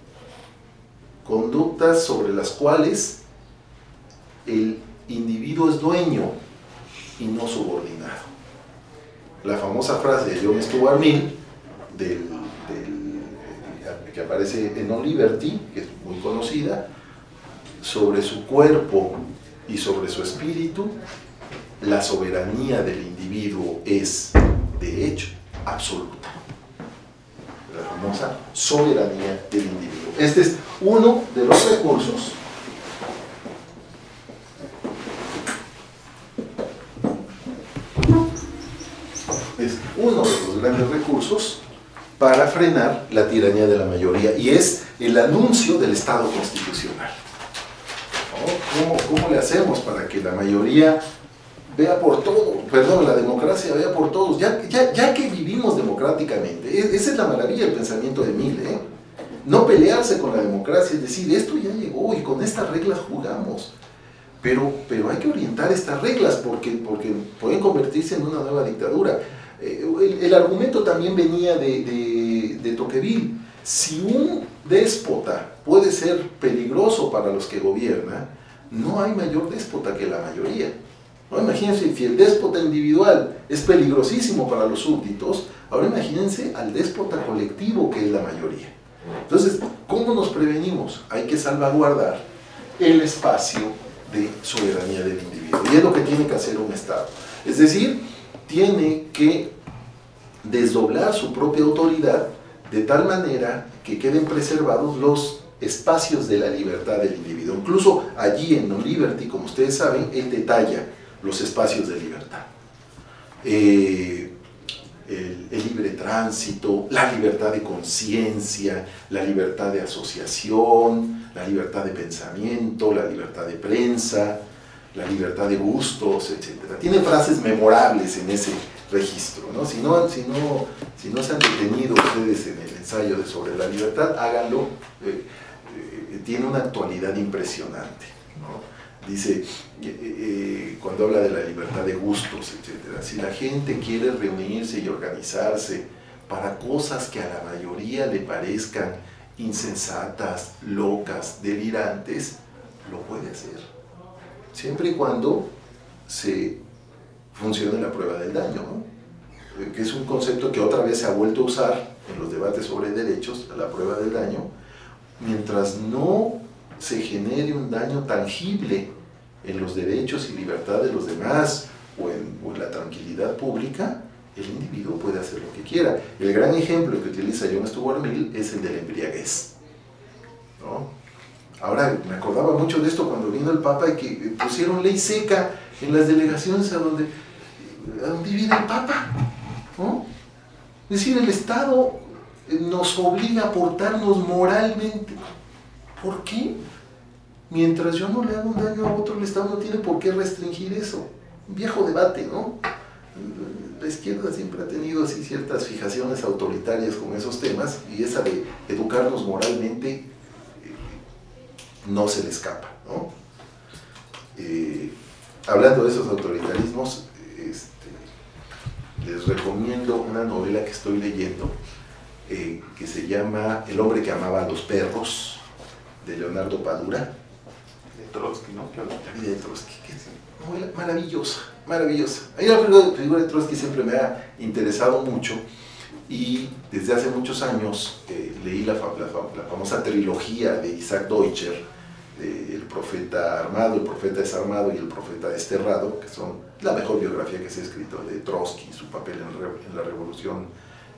Conductas sobre las cuales el individuo es dueño y no subordinado. La famosa frase de John Stuart Mill, que aparece en On Liberty, que es muy conocida, sobre su cuerpo y sobre su espíritu, la soberanía del individuo es, de hecho, absoluta. La famosa soberanía del individuo. Este es uno de los recursos grandes recursos para frenar la tiranía de la mayoría, y es el anuncio del Estado constitucional. ¿Cómo le hacemos para que la mayoría vea por todo, la democracia vea por todos, ya que vivimos democráticamente? Esa es la maravilla del pensamiento de Mill, no pelearse con la democracia, es decir, esto ya llegó y con estas reglas jugamos, pero hay que orientar estas reglas porque pueden convertirse en una nueva dictadura. El argumento también venía de Tocqueville. Si un déspota puede ser peligroso para los que gobierna, no hay mayor déspota que la mayoría, ¿no? Imagínense, si el déspota individual es peligrosísimo para los súbditos, ahora imagínense al déspota colectivo que es la mayoría. Entonces, ¿cómo nos prevenimos? Hay que salvaguardar el espacio de soberanía del individuo, y es lo que tiene que hacer un Estado. Es decir, tiene que desdoblar su propia autoridad de tal manera que queden preservados los espacios de la libertad del individuo. Incluso allí en On Liberty, como ustedes saben, él detalla los espacios de libertad. El libre tránsito, la libertad de conciencia, la libertad de asociación, la libertad de pensamiento, la libertad de prensa, la libertad de gustos, etc. Tiene frases memorables en ese registro, ¿no? Si no se han detenido ustedes en el ensayo sobre la libertad, háganlo. tiene una actualidad impresionante, ¿no? Dice, cuando habla de la libertad de gustos, etc., si la gente quiere reunirse y organizarse para cosas que a la mayoría le parezcan insensatas, locas, delirantes, lo puede hacer, siempre y cuando se funcione la prueba del daño, ¿no? Que es un concepto que otra vez se ha vuelto a usar en los debates sobre derechos, la prueba del daño. Mientras no se genere un daño tangible en los derechos y libertad de los demás o en la tranquilidad pública, el individuo puede hacer lo que quiera. El gran ejemplo que utiliza John Stuart Mill es el de la embriaguez, ¿no? Ahora, me acordaba mucho de esto cuando vino el Papa y que pusieron ley seca en las delegaciones a donde vive el Papa, ¿no? Es decir, el Estado nos obliga a portarnos moralmente. ¿Por qué? Mientras yo no le hago un daño a otro, el Estado no tiene por qué restringir eso. Un viejo debate, ¿no? La izquierda siempre ha tenido así ciertas fijaciones autoritarias con esos temas, y esa de educarnos moralmente no se le escapa, ¿no? Hablando de esos autoritarismos, les recomiendo una novela que estoy leyendo que se llama El hombre que amaba a los perros, de Leonardo Padura. De Trotsky, ¿no? De Trotsky, que es una novela maravillosa, maravillosa. A mí la figura de Trotsky siempre me ha interesado mucho, y desde hace muchos años leí la famosa trilogía de Isaac Deutscher, El profeta armado, el profeta desarmado y el profeta desterrado, que son la mejor biografía que se ha escrito de Trotsky, su papel en la revolución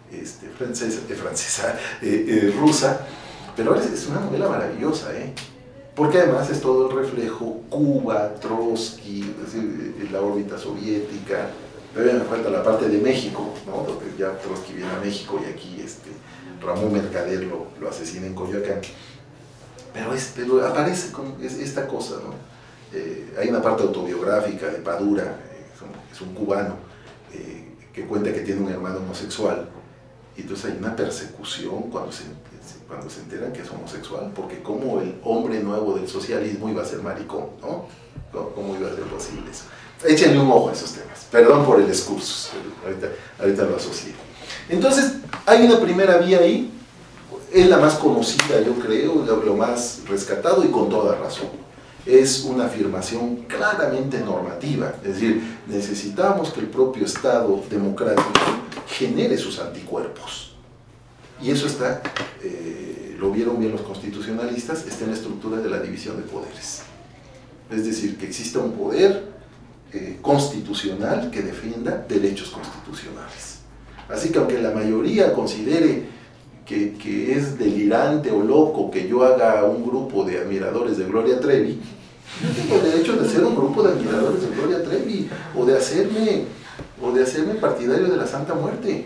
rusa. Pero es una novela maravillosa, porque además es todo el reflejo Cuba, Trotsky, es decir, la órbita soviética. Todavía me falta la parte de México, ¿no? Porque ya Trotsky viene a México y aquí Ramón Mercader lo asesina en Coyoacán. Pero aparece con esta cosa, ¿no? Hay una parte autobiográfica de Padura, es un cubano, que cuenta que tiene un hermano homosexual, y entonces hay una persecución cuando se enteran que es homosexual, porque como el hombre nuevo del socialismo iba a ser maricón, ¿no? ¿Cómo iba a ser posible eso? Échenle un ojo a esos temas, perdón por el excursus, ahorita lo asocié. Entonces, hay una primera vía ahí, es la más conocida, yo creo, lo más rescatado, y con toda razón. Es una afirmación claramente normativa, es decir, necesitamos que el propio Estado democrático genere sus anticuerpos. Y eso está, lo vieron bien los constitucionalistas, está en la estructura de la división de poderes. Es decir, que exista un poder constitucional que defienda derechos constitucionales. Así que aunque la mayoría considere que es delirante o loco que yo haga un grupo de admiradores de Gloria Trevi, yo tengo el derecho de hacer un grupo de admiradores de Gloria Trevi, o de hacerme partidario de la Santa Muerte,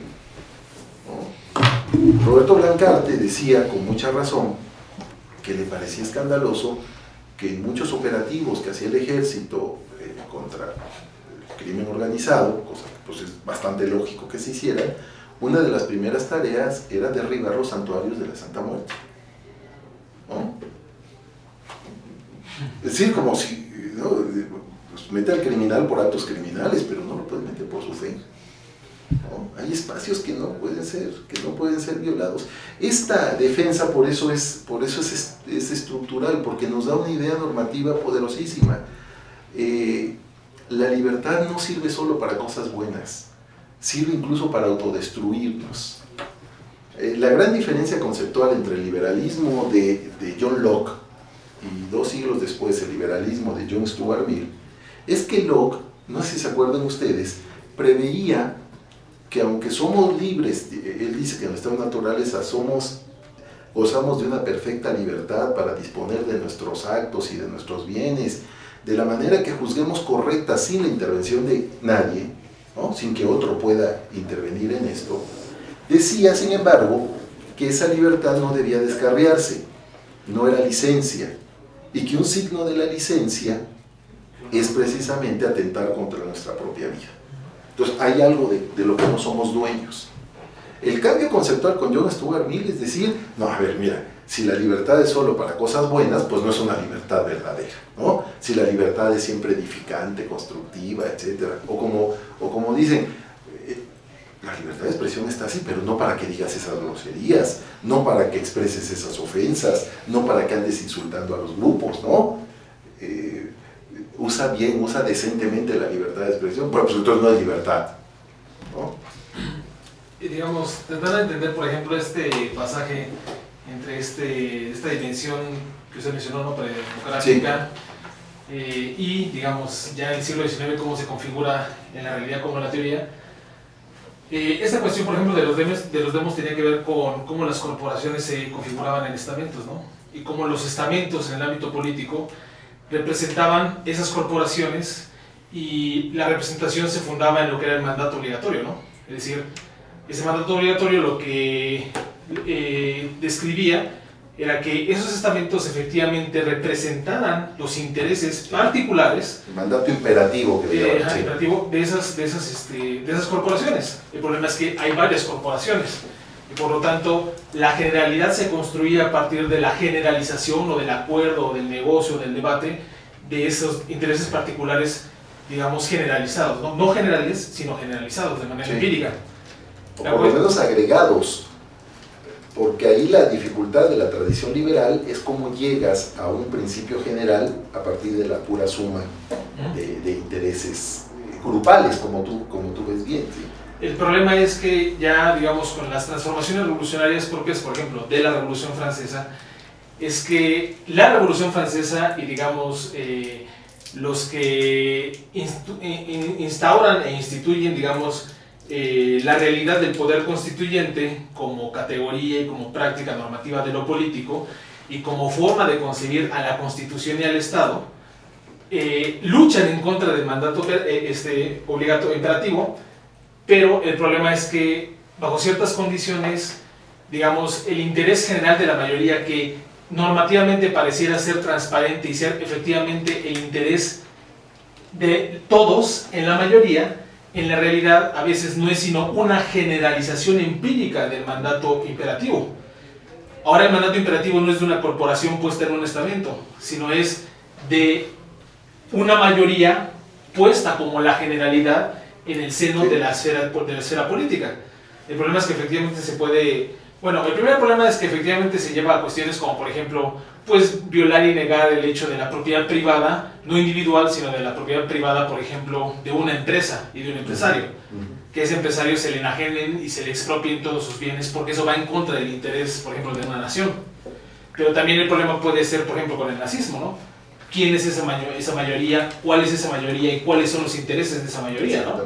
¿no? Roberto Blancarte decía con mucha razón que le parecía escandaloso que en muchos operativos que hacía el ejército contra el crimen organizado, cosa que pues es bastante lógico que se hicieran, una de las primeras tareas era derribar los santuarios de la Santa Muerte, ¿no? Es decir, como si, ¿no? Pues mete al criminal por actos criminales, pero no lo puede meter por su fe, ¿no? Hay espacios que no pueden ser violados. Esta defensa por eso es estructural, porque nos da una idea normativa poderosísima. La libertad no sirve solo para cosas buenas, sirve incluso para autodestruirnos. La gran diferencia conceptual entre el liberalismo de John Locke y 2 siglos después el liberalismo de John Stuart Mill es que Locke, no sé si se acuerdan ustedes, preveía que aunque somos libres, él dice que en nuestra naturaleza gozamos de una perfecta libertad para disponer de nuestros actos y de nuestros bienes, de la manera que juzguemos correcta sin la intervención de nadie, ¿no? Sin que otro pueda intervenir en esto. Decía, sin embargo, que esa libertad no debía descarriarse, no era licencia, y que un signo de la licencia es precisamente atentar contra nuestra propia vida. Entonces hay algo de lo que no somos dueños. El cambio conceptual con John Stuart Mill es decir, no, a ver, mira, si la libertad es solo para cosas buenas, pues no es una libertad verdadera, ¿no? Si la libertad es siempre edificante, constructiva, etc. O como dicen, la libertad de expresión está así, pero no para que digas esas groserías, no para que expreses esas ofensas, no para que andes insultando a los grupos, ¿no? Usa bien, usa decentemente la libertad de expresión, bueno, pues entonces no es libertad, ¿no? Y digamos, tratando de entender, por ejemplo, este pasaje entre esta dimensión que usted mencionó, ¿no?, predemocrática, sí, y, digamos, ya en el siglo XIX, cómo se configura en la realidad como en la teoría. Esta cuestión, por ejemplo, de los demos tenía que ver con cómo las corporaciones se configuraban en estamentos, ¿no? Y cómo los estamentos en el ámbito político representaban esas corporaciones y la representación se fundaba en lo que era el mandato obligatorio, ¿no? Es decir, ese mandato obligatorio lo que describía era que esos estamentos efectivamente representaran los intereses particulares. El mandato imperativo que llaman, imperativo de esas corporaciones. El problema es que hay varias corporaciones y por lo tanto la generalidad se construía a partir de la generalización o del acuerdo o del negocio o del debate de esos intereses particulares, digamos, generalizados, no generales, sino generalizados de manera empírica. O por lo menos agregados, porque ahí la dificultad de la tradición liberal es cómo llegas a un principio general a partir de la pura suma de intereses grupales, como tú ves bien, ¿sí? El problema es que ya, digamos, con las transformaciones revolucionarias propias, por ejemplo, de la Revolución Francesa, es que la Revolución Francesa y, digamos, los que instauran e instituyen, digamos, la realidad del poder constituyente como categoría y como práctica normativa de lo político y como forma de concebir a la Constitución y al Estado, luchan en contra del mandato obligatorio imperativo, pero el problema es que bajo ciertas condiciones, digamos, el interés general de la mayoría, que normativamente pareciera ser transparente y ser efectivamente el interés de todos en la mayoría, en la realidad a veces no es sino una generalización empírica del mandato imperativo. Ahora el mandato imperativo no es de una corporación puesta en un estamento, sino es de una mayoría puesta como la generalidad en el seno de la esfera política. El problema es que efectivamente se puede... Bueno, el primer problema es que efectivamente se lleva a cuestiones como, por ejemplo, pues violar y negar el hecho de la propiedad privada, no individual, sino de la propiedad privada, por ejemplo, de una empresa y de un empresario. Que ese empresario se le enajenen y se le expropien todos sus bienes, porque eso va en contra del interés, por ejemplo, de una nación. Pero también el problema puede ser, por ejemplo, con el nazismo, ¿no? ¿Quién es esa mayoría? ¿Cuál es esa mayoría? ¿Y cuáles son los intereses de esa mayoría, ¿no?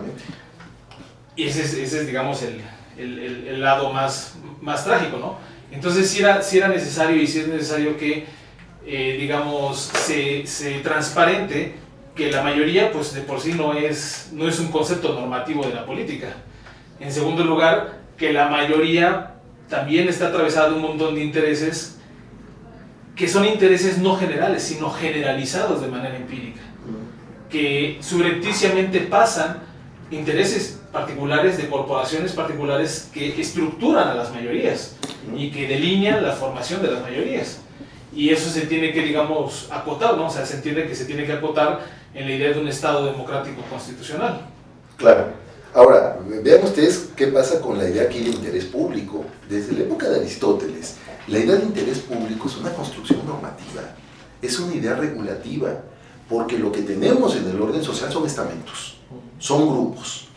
Y ese es, digamos, el lado más trágico, ¿no? Entonces sí era necesario, y sí es necesario que, digamos, se transparente que la mayoría, pues de por sí no es un concepto normativo de la política. En segundo lugar, que la mayoría también está atravesada de un montón de intereses que son intereses no generales, sino generalizados de manera empírica, que subrepticiamente pasan intereses particulares de corporaciones particulares que estructuran a las mayorías y que delinean la formación de las mayorías. Y eso se tiene que, digamos, acotar, ¿no? O sea, se entiende que se tiene que acotar en la idea de un Estado democrático constitucional. Claro. Ahora, vean ustedes qué pasa con la idea aquí de interés público. Desde la época de Aristóteles, la idea de interés público es una construcción normativa, es una idea regulativa, porque lo que tenemos en el orden social son estamentos, son grupos.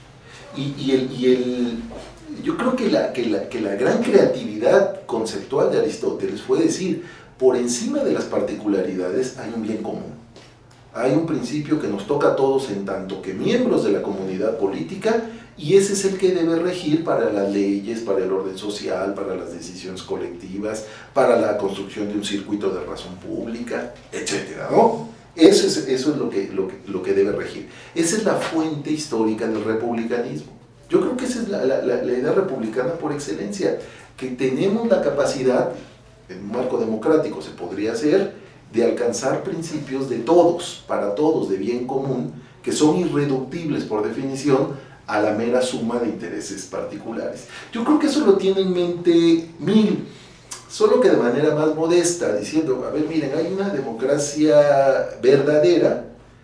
Yo creo que la gran creatividad conceptual de Aristóteles fue decir, por encima de las particularidades hay un bien común. Hay un principio que nos toca a todos en tanto que miembros de la comunidad política, y ese es el que debe regir para las leyes, para el orden social, para las decisiones colectivas, para la construcción de un circuito de razón pública, etcétera, ¿no? Eso es lo que debe regir. Esa es la fuente histórica del republicanismo. Yo creo que esa es la idea republicana por excelencia, que tenemos la capacidad, en un marco democrático se podría hacer, de alcanzar principios de todos, para todos, de bien común, que son irreductibles por definición a la mera suma de intereses particulares. Yo creo que eso lo tiene en mente Mill, solo que de manera más modesta, diciendo, a ver, miren, hay una democracia verdadera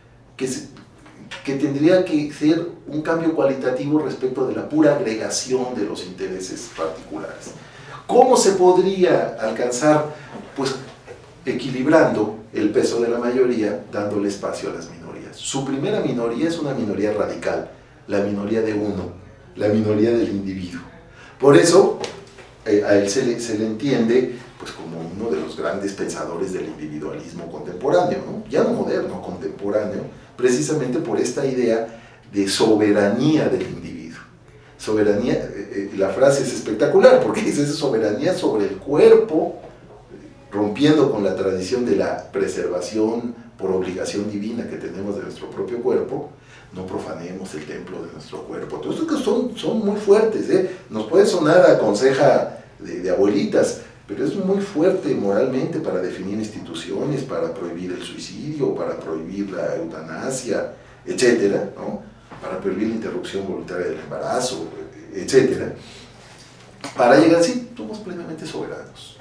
que tendría que ser un cambio cualitativo respecto de la pura agregación de los intereses particulares. ¿Cómo se podría alcanzar? Pues equilibrando el peso de la mayoría, dándole espacio a las minorías. Su primera minoría es una minoría radical, la minoría de uno, la minoría del individuo. Por eso, a él se le entiende pues, como uno de los grandes pensadores del individualismo contemporáneo, ¿no? Ya no moderno, contemporáneo, precisamente por esta idea de soberanía del individuo. Soberanía, la frase es espectacular, porque dice soberanía sobre el cuerpo, rompiendo con la tradición de la preservación por obligación divina que tenemos de nuestro propio cuerpo. No profanemos el templo de nuestro cuerpo. Todo esto que son muy fuertes, ¿eh? Nos puede sonar a conseja de abuelitas, pero es muy fuerte moralmente para definir instituciones, para prohibir el suicidio, para prohibir la eutanasia, etcétera, ¿no? Para prohibir la interrupción voluntaria del embarazo, etcétera. Para llegar así, somos plenamente soberanos.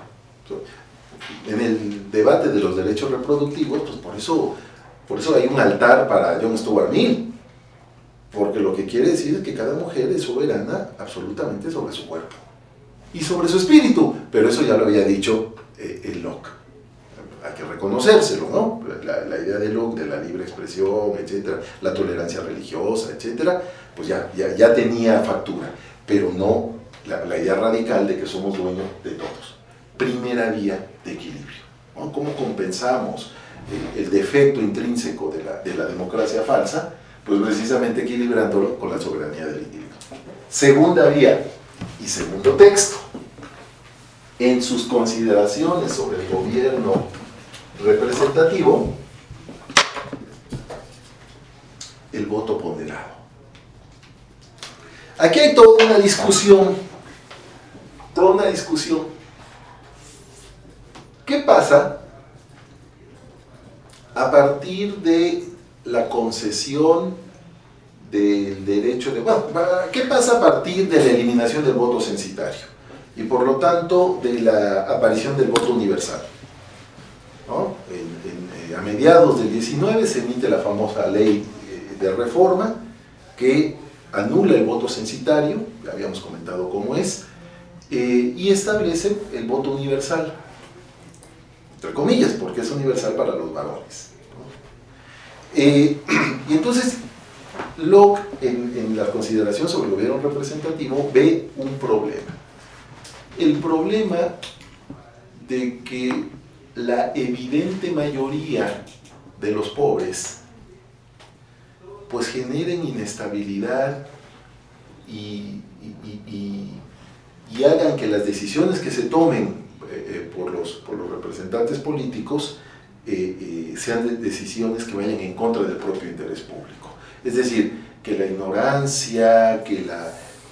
En el debate de los derechos reproductivos, pues por eso hay un altar para John Stuart Mill, porque lo que quiere decir es que cada mujer es soberana absolutamente sobre su cuerpo y sobre su espíritu, pero eso ya lo había dicho el Locke. Hay que reconocérselo, ¿no? La idea de Locke de la libre expresión, etcétera, la tolerancia religiosa, etcétera, pues ya tenía factura, pero no la idea radical de que somos dueños de todos. Primera vía de equilibrio, ¿no? ¿Cómo compensamos el defecto intrínseco de la democracia falsa? Pues precisamente equilibrándolo con la soberanía del individuo. Segunda vía y segundo texto. En sus consideraciones sobre el gobierno representativo, el voto ponderado. Aquí hay toda una discusión. ¿Qué pasa a partir de la concesión del derecho de... Bueno, ¿qué pasa a partir de la eliminación del voto censitario? Y por lo tanto de la aparición del voto universal, ¿no? A mediados del 19 se emite la famosa ley de reforma que anula el voto censitario, ya habíamos comentado cómo es, y establece el voto universal, entre comillas, porque es universal para los varones, ¿no? Y entonces Locke, en la consideración sobre el gobierno representativo, ve un problema. El problema de que la evidente mayoría de los pobres pues generen inestabilidad y hagan que las decisiones que se tomen por los representantes políticos sean decisiones que vayan en contra del propio interés público. Es decir, que la ignorancia, que la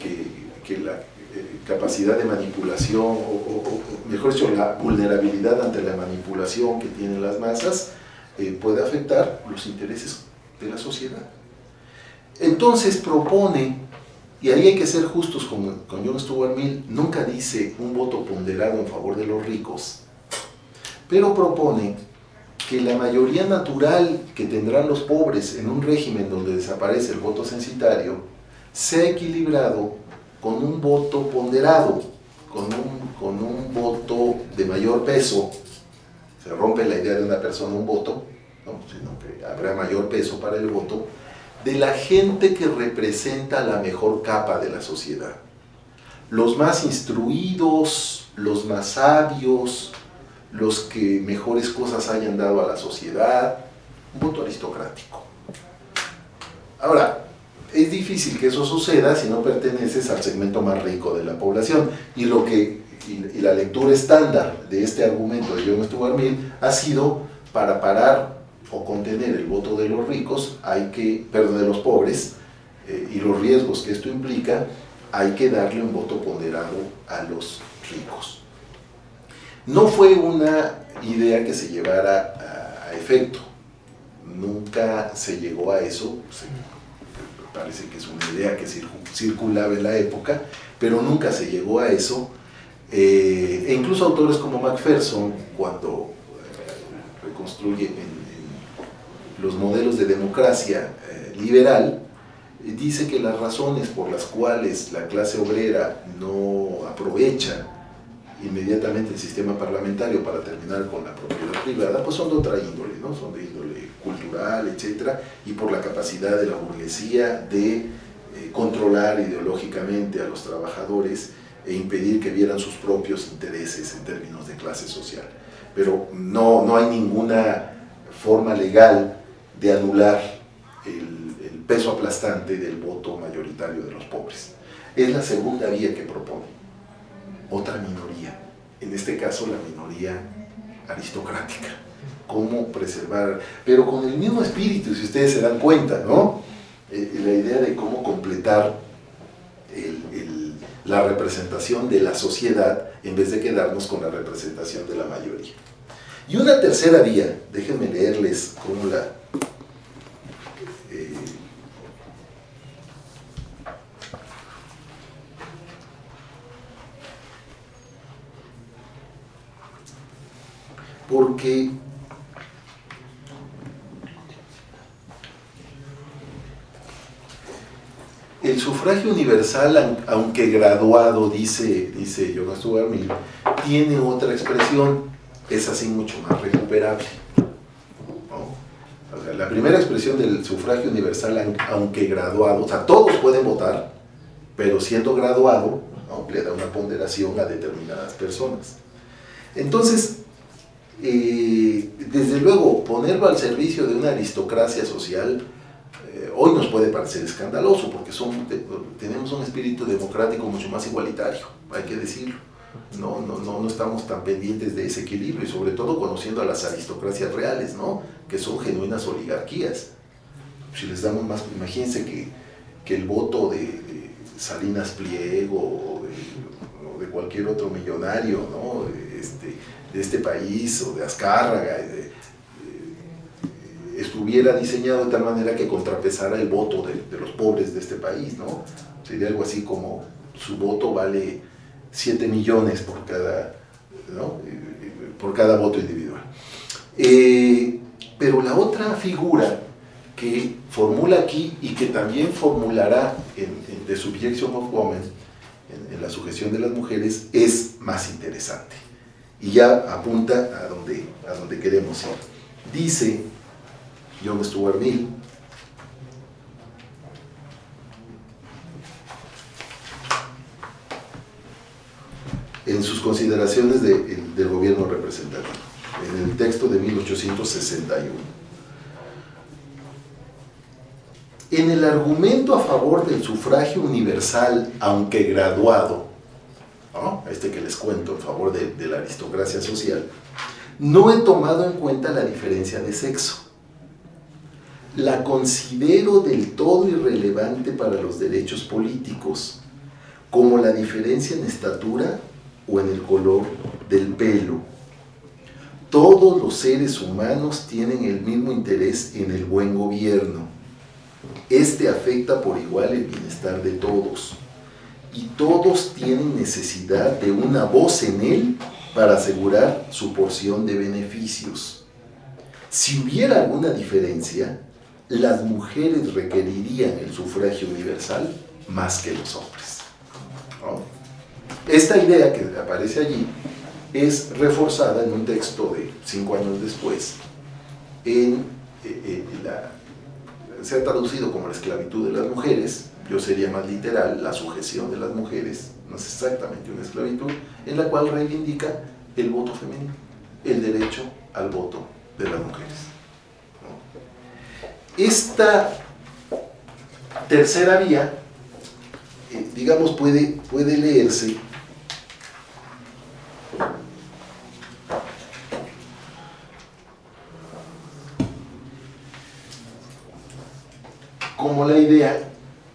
capacidad de manipulación, o mejor dicho, la vulnerabilidad ante la manipulación que tienen las masas, puede afectar los intereses de la sociedad. Entonces propone, y ahí hay que ser justos con John Stuart Mill, nunca dice un voto ponderado en favor de los ricos, pero propone que la mayoría natural que tendrán los pobres en un régimen donde desaparece el voto censitario sea equilibrado con un voto ponderado, con un voto de mayor peso. Se rompe la idea de una persona un voto, ¿no? Sino que habrá mayor peso para el voto de la gente que representa la mejor capa de la sociedad. Los más instruidos, los más sabios, los que mejores cosas hayan dado a la sociedad, un voto aristocrático. Ahora, es difícil que eso suceda si no perteneces al segmento más rico de la población, y la lectura estándar de este argumento de John Stuart Mill ha sido, para parar o contener el voto de los ricos, de los pobres, y los riesgos que esto implica, hay que darle un voto ponderado a los ricos. No fue una idea que se llevara a efecto, nunca se llegó a eso. parece que es una idea que circulaba en la época, pero nunca se llegó a eso. E incluso autores como Macpherson, cuando reconstruye en los modelos de democracia liberal, dice que las razones por las cuales la clase obrera no aprovecha inmediatamente el sistema parlamentario para terminar con la propiedad privada, pues son de otra índole, ¿no? Son de índole cultural, etc., y por la capacidad de la burguesía de controlar ideológicamente a los trabajadores e impedir que vieran sus propios intereses en términos de clase social. Pero no hay ninguna forma legal de anular el peso aplastante del voto mayoritario de los pobres. Es la segunda vía que propone. Otra minoría, en este caso la minoría aristocrática. Cómo preservar, pero con el mismo espíritu, si ustedes se dan cuenta, ¿no? La idea de cómo completar la representación de la sociedad en vez de quedarnos con la representación de la mayoría. Y una tercera vía, déjenme leerles cómo la... porque el sufragio universal, aunque graduado, dice John Stuart Mill, tiene otra expresión, es así mucho más recuperable, ¿no? O sea, la primera expresión del sufragio universal, aunque graduado, o sea, todos pueden votar, pero siendo graduado, ¿no?, le da una ponderación a determinadas personas. Entonces, desde luego, ponerlo al servicio de una aristocracia social hoy nos puede parecer escandaloso, porque tenemos un espíritu democrático mucho más igualitario, hay que decirlo. No estamos tan pendientes de ese equilibrio, y sobre todo conociendo a las aristocracias reales, ¿no?, que son genuinas oligarquías. Si les damos más, imagínense que el voto de Salinas Pliego o de cualquier otro millonario, ¿no?, de este país, o de Azcárraga, estuviera diseñado de tal manera que contrapesara el voto de los pobres de este país, ¿no? Sería algo así como su voto vale 7 millones por cada, ¿no?, por cada voto individual. Pero la otra figura que formula aquí y que también formulará en The Subjection of Women, en la sujeción de las mujeres, es más interesante y ya apunta a donde queremos ir. Dice John Stuart Mill, en sus consideraciones del gobierno representativo, en el texto de 1861. En el argumento a favor del sufragio universal, aunque graduado, ¿no?, que les cuento en favor de la aristocracia social, no he tomado en cuenta la diferencia de sexo. La considero del todo irrelevante para los derechos políticos, como la diferencia en estatura o en el color del pelo. Todos los seres humanos tienen el mismo interés en el buen gobierno. Este afecta por igual el bienestar de todos, y todos tienen necesidad de una voz en él para asegurar su porción de beneficios. Si hubiera alguna diferencia, las mujeres requerirían el sufragio universal más que los hombres, ¿no? Esta idea que aparece allí es reforzada en un texto de 5 años después, se ha traducido como la esclavitud de las mujeres. Yo sería más literal, la sujeción de las mujeres, no es exactamente una esclavitud, en la cual reivindica el voto femenino, el derecho al voto de las mujeres, ¿no? Esta tercera vía, digamos, puede leerse como la idea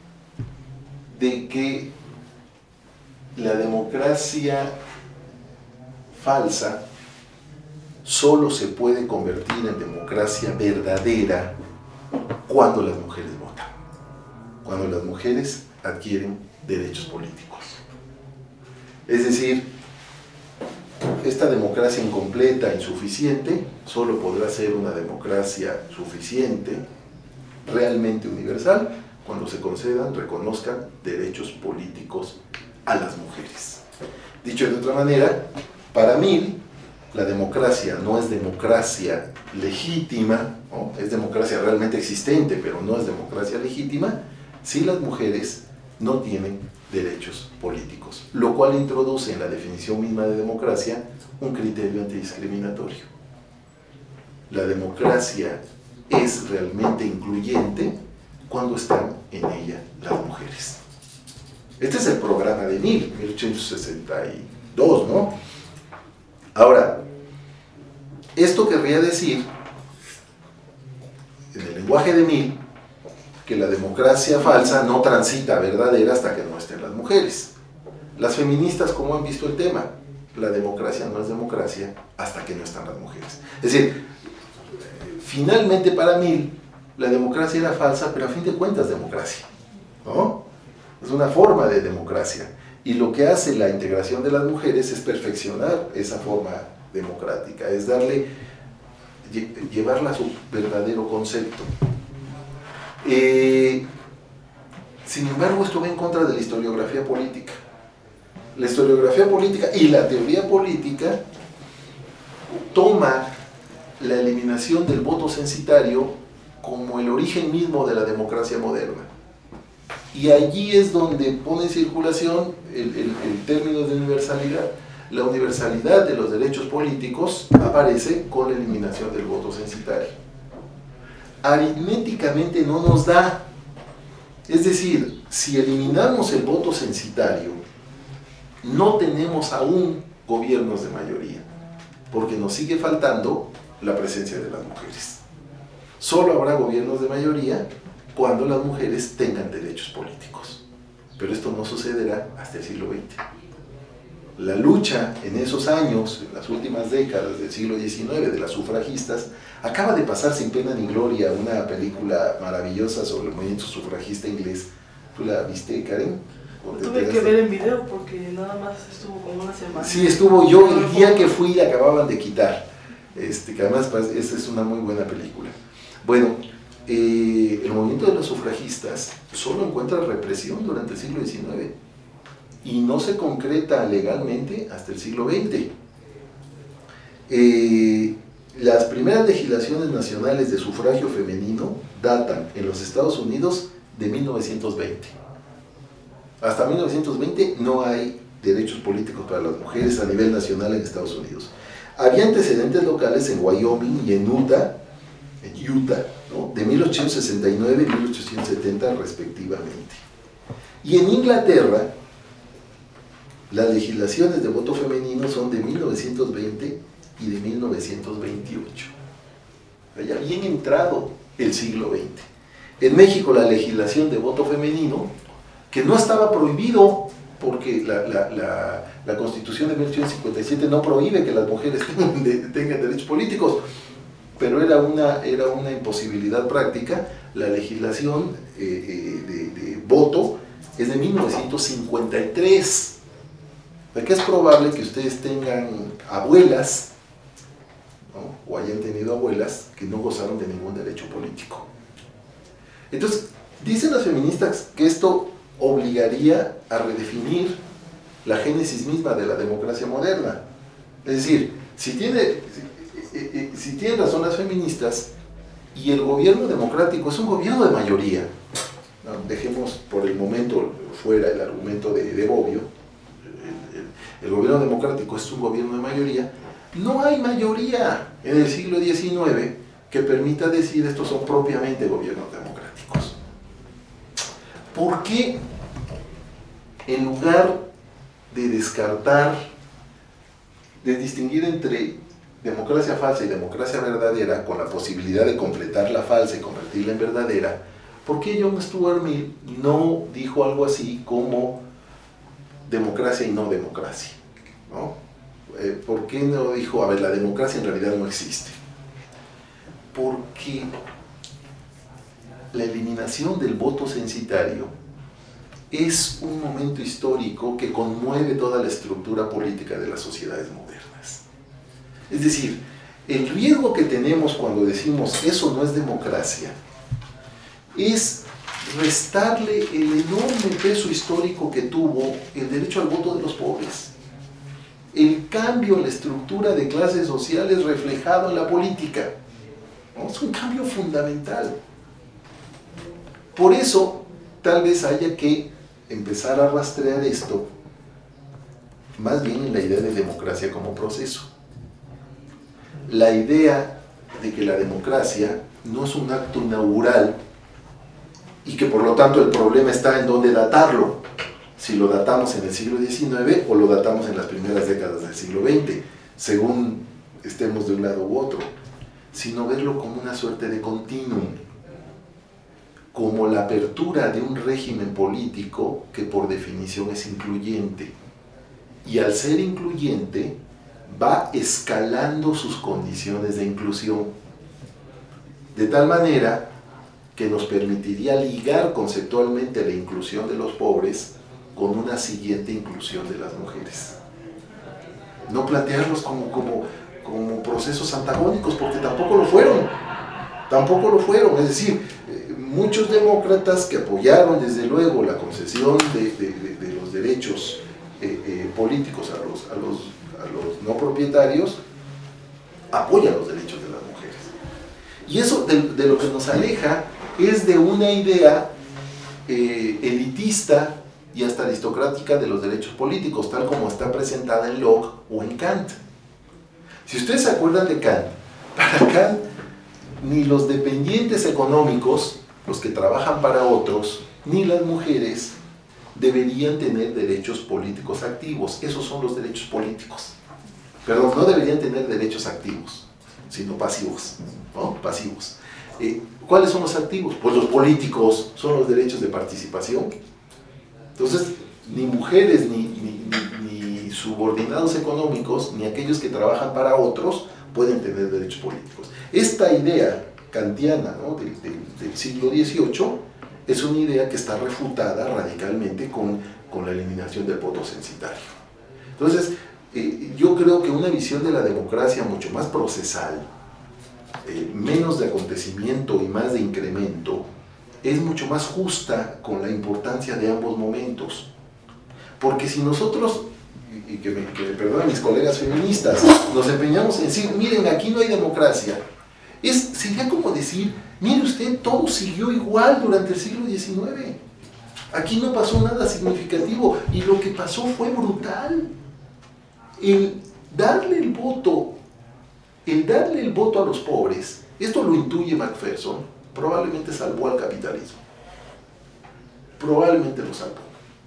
de que la democracia falsa solo se puede convertir en democracia verdadera cuando las mujeres votan, cuando las mujeres adquieren derechos políticos. Es decir, esta democracia incompleta, insuficiente, solo podrá ser una democracia suficiente, realmente universal, cuando se concedan, reconozcan derechos políticos a las mujeres. Dicho de otra manera, para Mill, la democracia no es democracia legítima, ¿no? Es democracia realmente existente, pero no es democracia legítima, si las mujeres no tienen derechos políticos, lo cual introduce en la definición misma de democracia un criterio antidiscriminatorio. La democracia es realmente incluyente cuando están en ella las mujeres. Este es el programa de Mill, 1862, ¿no? Ahora, esto querría decir, en el lenguaje de Mill, que la democracia falsa no transita a verdadera hasta que no estén las mujeres. Las feministas, ¿cómo han visto el tema? La democracia no es democracia hasta que no están las mujeres. Es decir, finalmente para Mill, la democracia era falsa, pero a fin de cuentas democracia, ¿no? Es una forma de democracia. Y lo que hace la integración de las mujeres es perfeccionar esa forma democrática, es llevarla a su verdadero concepto. Sin embargo, esto va en contra de la historiografía política. La historiografía política y la teoría política toma la eliminación del voto censitario como el origen mismo de la democracia moderna. Y allí es donde pone en circulación el término de universalidad. La universalidad de los derechos políticos aparece con la eliminación del voto censitario. Aritméticamente no nos da. Es decir, si eliminamos el voto censitario, no tenemos aún gobiernos de mayoría, porque nos sigue faltando la presencia de las mujeres. Solo habrá gobiernos de mayoría cuando las mujeres tengan derechos políticos. Pero esto no sucederá hasta el siglo XX. La lucha en esos años, en las últimas décadas del siglo XIX, de las sufragistas, acaba de pasar sin pena ni gloria una película maravillosa sobre el movimiento sufragista inglés. ¿Tú la viste, Karen? Tuve que ver en video porque nada más estuvo como una semana. Sí, estuvo yo el día que fui, la acababan de quitar. Que además esa es una muy buena película. Bueno, el movimiento de los sufragistas solo encuentra represión durante el siglo XIX y no se concreta legalmente hasta el siglo XX. Las primeras legislaciones nacionales de sufragio femenino datan en los Estados Unidos de 1920. Hasta 1920 no hay derechos políticos para las mujeres a nivel nacional en Estados Unidos. Había antecedentes locales en Wyoming y en Utah, ¿no? De 1869 y 1870 respectivamente. Y en Inglaterra, las legislaciones de voto femenino son de 1920 y de 1928. Ya bien entrado el siglo XX. En México la legislación de voto femenino, que no estaba prohibido, porque la Constitución de 1857 no prohíbe que las mujeres tengan derechos políticos, pero era una imposibilidad práctica. La legislación de voto es de 1953. Porque es probable que ustedes tengan abuelas, ¿no? O hayan tenido abuelas que no gozaron de ningún derecho político. Entonces, dicen las feministas que esto obligaría a redefinir la génesis misma de la democracia moderna. Es decir, si tienen razón las feministas, y el gobierno democrático es un gobierno de mayoría, ¿no? Dejemos por el momento fuera el argumento de Bobbio, el gobierno democrático es un gobierno de mayoría, no hay mayoría en el siglo XIX que permita decir estos son propiamente gobiernos democráticos. ¿Por qué en lugar de descartar, de distinguir entre democracia falsa y democracia verdadera con la posibilidad de completar la falsa y convertirla en verdadera, por qué John Stuart Mill no dijo algo así como democracia y no democracia, ¿no? ¿Por qué no dijo, a ver, la democracia en realidad no existe? Porque la eliminación del voto censitario es un momento histórico que conmueve toda la estructura política de las sociedades modernas. Es decir, el riesgo que tenemos cuando decimos eso no es democracia es restarle el enorme peso histórico que tuvo el derecho al voto de los pobres. El cambio en la estructura de clases sociales reflejado en la política, ¿no? Es un cambio fundamental. Por eso, tal vez haya que empezar a rastrear esto, más bien en la idea de democracia como proceso. La idea de que la democracia no es un acto inaugural y que por lo tanto el problema está en dónde datarlo, si lo datamos en el siglo XIX o lo datamos en las primeras décadas del siglo XX, según estemos de un lado u otro, sino verlo como una suerte de continuum, como la apertura de un régimen político que por definición es incluyente, y al ser incluyente va escalando sus condiciones de inclusión, de tal manera que nos permitiría ligar conceptualmente la inclusión de los pobres con una siguiente inclusión de las mujeres. No plantearlos como procesos antagónicos, porque tampoco lo fueron. Es decir, muchos demócratas que apoyaron desde luego la concesión de los derechos políticos a los no propietarios, apoyan los derechos de las mujeres. Y eso de lo que nos aleja es de una idea elitista y hasta aristocrática de los derechos políticos, tal como está presentada en Locke o en Kant. Si ustedes se acuerdan de Kant, para Kant ni los dependientes económicos, los que trabajan para otros, ni las mujeres deberían tener derechos políticos activos. Esos son los derechos políticos. Perdón, no deberían tener derechos activos, sino pasivos, ¿no? Pasivos. ¿Cuáles son los activos? Pues los políticos son los derechos de participación. Entonces, ni mujeres, ni subordinados económicos, ni aquellos que trabajan para otros pueden tener derechos políticos. Esta idea kantiana, ¿no? del siglo XVIII es una idea que está refutada radicalmente con la eliminación del voto censitario. Entonces, yo creo que una visión de la democracia mucho más procesal, menos de acontecimiento y más de incremento, es mucho más justa con la importancia de ambos momentos. Porque si nosotros, y que me perdonen mis colegas feministas, nos empeñamos en decir, miren, aquí no hay democracia, sería como decir, mire usted, todo siguió igual durante el siglo XIX. Aquí no pasó nada significativo, y lo que pasó fue brutal. El darle el voto a los pobres, esto lo intuye Macpherson, probablemente salvó al capitalismo. Probablemente lo salvó.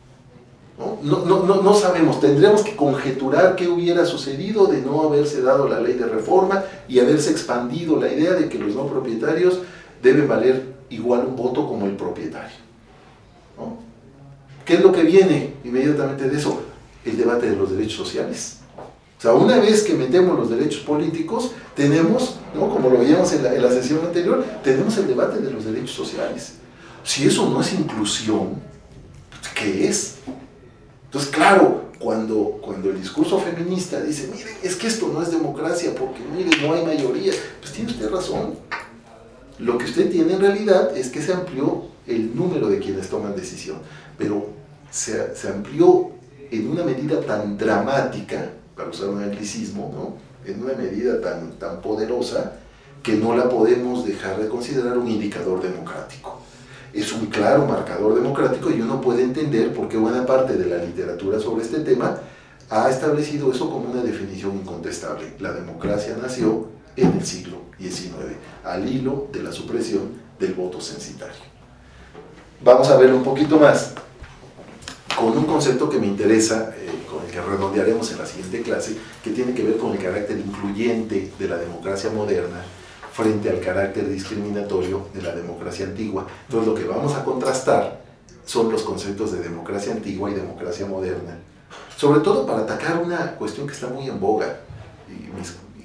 No sabemos, tendríamos que conjeturar qué hubiera sucedido de no haberse dado la ley de reforma y haberse expandido la idea de que los no propietarios deben valer igual un voto como el propietario, ¿no? ¿Qué es lo que viene inmediatamente de eso? El debate de los derechos sociales. O sea, una vez que metemos los derechos políticos, tenemos, ¿no? Como lo veíamos en la sesión anterior, tenemos el debate de los derechos sociales. Si eso no es inclusión, ¿qué es? Entonces, claro, cuando el discurso feminista dice, miren, es que esto no es democracia porque, miren, no hay mayoría, pues tiene usted razón. Lo que usted tiene en realidad es que se amplió el número de quienes toman decisión, pero se amplió en una medida tan dramática, para usar un anglicismo, ¿no? En una medida tan poderosa que no la podemos dejar de considerar un indicador democrático. Es un claro marcador democrático y uno puede entender por qué buena parte de la literatura sobre este tema ha establecido eso como una definición incontestable. La democracia nació en el siglo XIX, al hilo de la supresión del voto censitario. Vamos a verlo un poquito más con un concepto que me interesa, con el que redondearemos en la siguiente clase, que tiene que ver con el carácter incluyente de la democracia moderna frente al carácter discriminatorio de la democracia antigua. Entonces lo que vamos a contrastar son los conceptos de democracia antigua y democracia moderna, sobre todo para atacar una cuestión que está muy en boga, y